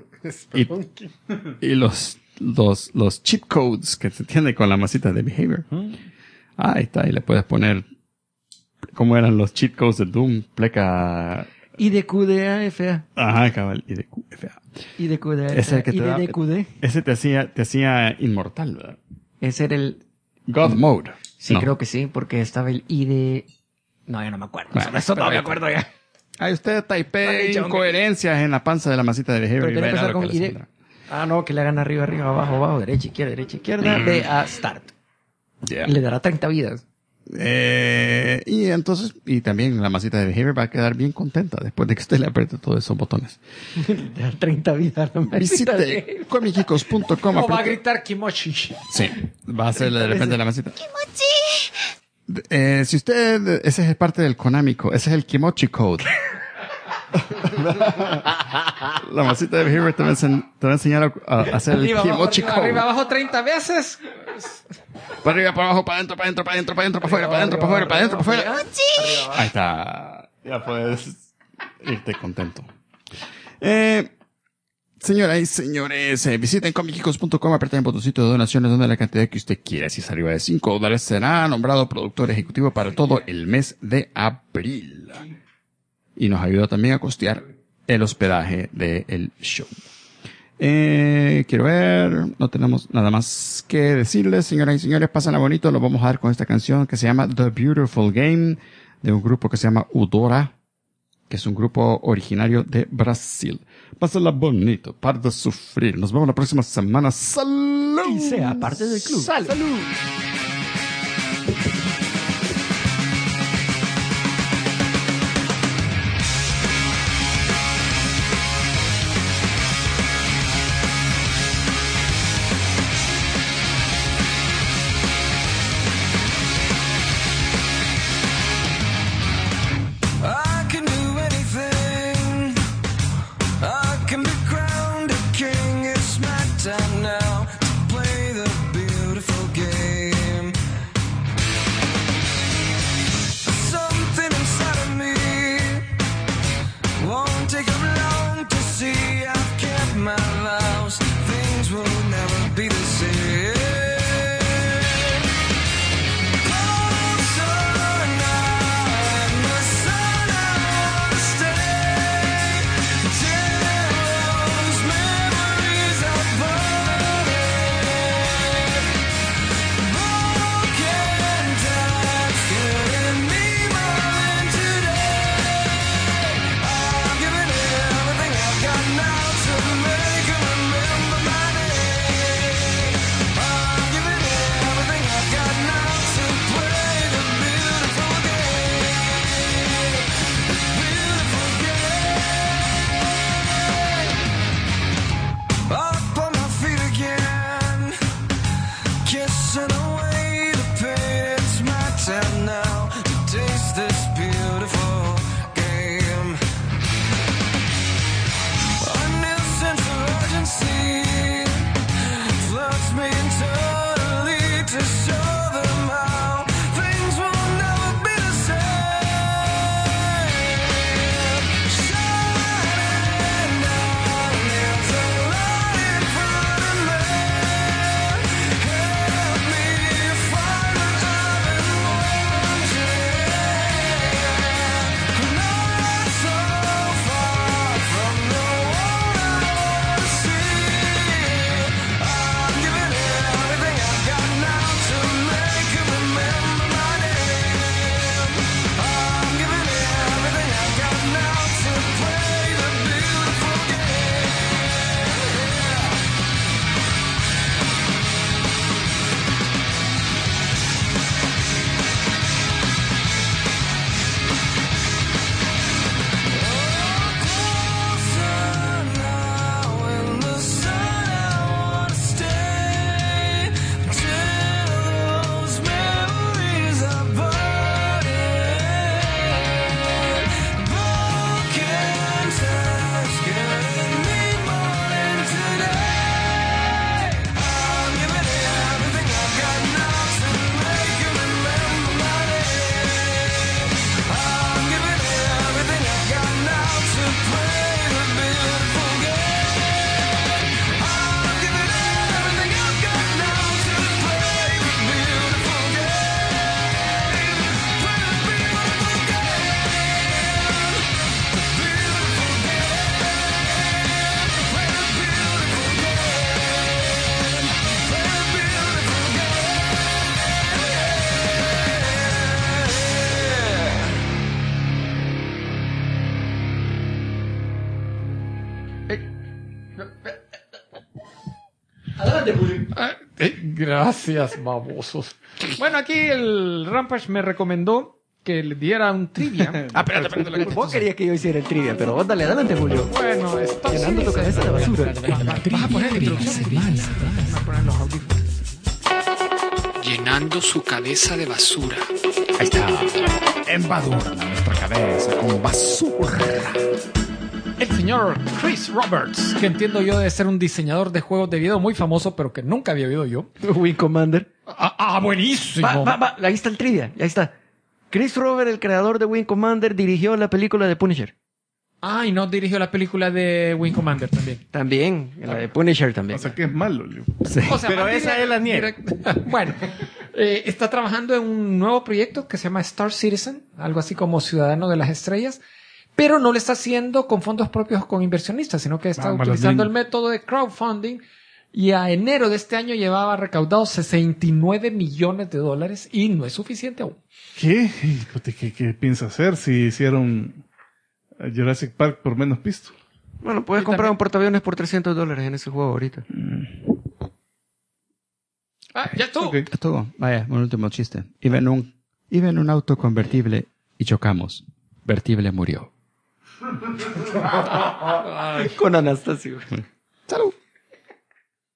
y los cheat codes que se tiene con la masita de Behavior. Ahí está, y le puedes poner cómo eran los cheat codes de Doom, pleca.
IDQDAFA.
Ajá, cabal, IDQFA.
IDQDAFA.
Ese que te da-
IDQD.
Ese te hacía inmortal, ¿verdad?
Ese era el...
God Mode.
Sí,
No.
creo que sí, porque estaba el ID... No, ya no me acuerdo.
Bueno,
Eso no
pero
me
ya-
acuerdo ya.
Ahí usted typee
Vale, chao,
incoherencias en la panza de la masita de Behavior.
Pero
y
tiene que
verá
empezar
lo
con
que le
ID.
saldrá.
Ah, no, que le hagan arriba, abajo, abajo, derecha, izquierda, de a start.
Yeah.
Y le dará 30 vidas.
Y entonces, y también la masita de Behavior va a quedar bien contenta después de que usted le apriete todos esos botones.
Le dará 30 vidas. No me
Visite comicicos.com.
No, va a gritar Kimochi.
Sí, va a hacerle de repente la masita. Si usted, ese es parte del Konami Code, ese es el Kimochi Code. La masita de behavior te va a enseñar a hacer el kimochi code.
Arriba, abajo 30 veces.
Para arriba, para abajo, para adentro, para adentro, para adentro, para adentro, para afuera, para adentro, para afuera, para adentro, para afuera. Ahí está. Ya puedes irte contento. Señoras y señores, visiten comicicos.com, apreten el botoncito de donaciones donde la cantidad que usted quiera. Si es arriba de $5, será nombrado productor ejecutivo para todo el mes de abril. Y nos ayuda también a costear el hospedaje del show. Quiero ver, no tenemos nada más que decirles, señoras y señores, pásenla bonito, lo vamos a dar con esta canción que se llama The Beautiful Game, de un grupo que se llama Udora, que es un grupo originario de Brasil. Pásenla bonito, para de sufrir. Nos vemos la próxima semana. ¡Salud!
Y sea parte del club.
¡Salud!
I can do anything. I can be crowned a king. It's my time now to play the beautiful game. Something inside of me won't take up long to see. I've kept my vows. Things will never be the same. Up on my feet again, kissing away the pain. It's my time now to taste this beautiful game. A new sense of urgency floods me internally to show them how things will never be the same. Shining down, there's a light in front of me. Help me find what I've been wanting. Not so far from the one I want to see. I'm giving everything I've got now to make you remember my name. I'm giving everything I've got now to play the beautiful game. Closer now in the sun, I wanna stay till those memories are burning. Broken times getting me more than today. I'm giving everything I've got now to make you remember my name. I'm giving everything I've got now to play the beautiful game. I'm giving everything I've got now to play the beautiful game. Play the beautiful game. The beautiful game. Play the beautiful game. Play the beautiful
Gracias, babosos. Bueno, aquí el Rampage me recomendó que le diera un trivia.
Espérate. Vos querías que yo hiciera el trivia, pero vos dale adelante, Julio.
Bueno, está
Llenando tu cabeza de basura.
Vas a poner la introducción. Vas a poner los audífonos.
Llenando su cabeza de basura.
Ahí está. Embadurna nuestra cabeza con basura.
el señor Chris Roberts, que entiendo yo debe ser un diseñador de juegos de video muy famoso, pero que nunca había oído yo.
Wing Commander.
Buenísimo.
Ahí está el trivia, ahí está. Chris Roberts, el creador de Wing Commander, dirigió la película de Punisher.
Y no dirigió la película de Wing Commander también.
También, la de Punisher también.
O sea que es malo, Leo.
O sea,
Pero
más
esa es la nieve.
Bueno, está trabajando en un nuevo proyecto que se llama Star Citizen, algo así como Ciudadano de las Estrellas, pero no lo está haciendo con fondos propios con inversionistas, sino que está utilizando el método de crowdfunding, y a enero de este año llevaba recaudado $69 millones y no es suficiente aún.
¿Qué? ¿Qué piensa hacer si hicieron Jurassic Park por menos pisto?
Bueno, puedes comprar un portaaviones por $300 en ese juego ahorita.
Ya estuvo.
Ok.
Estuvo. Vaya, un último chiste. Iba en un auto convertible y chocamos. Vertible murió.
Con Anastasio.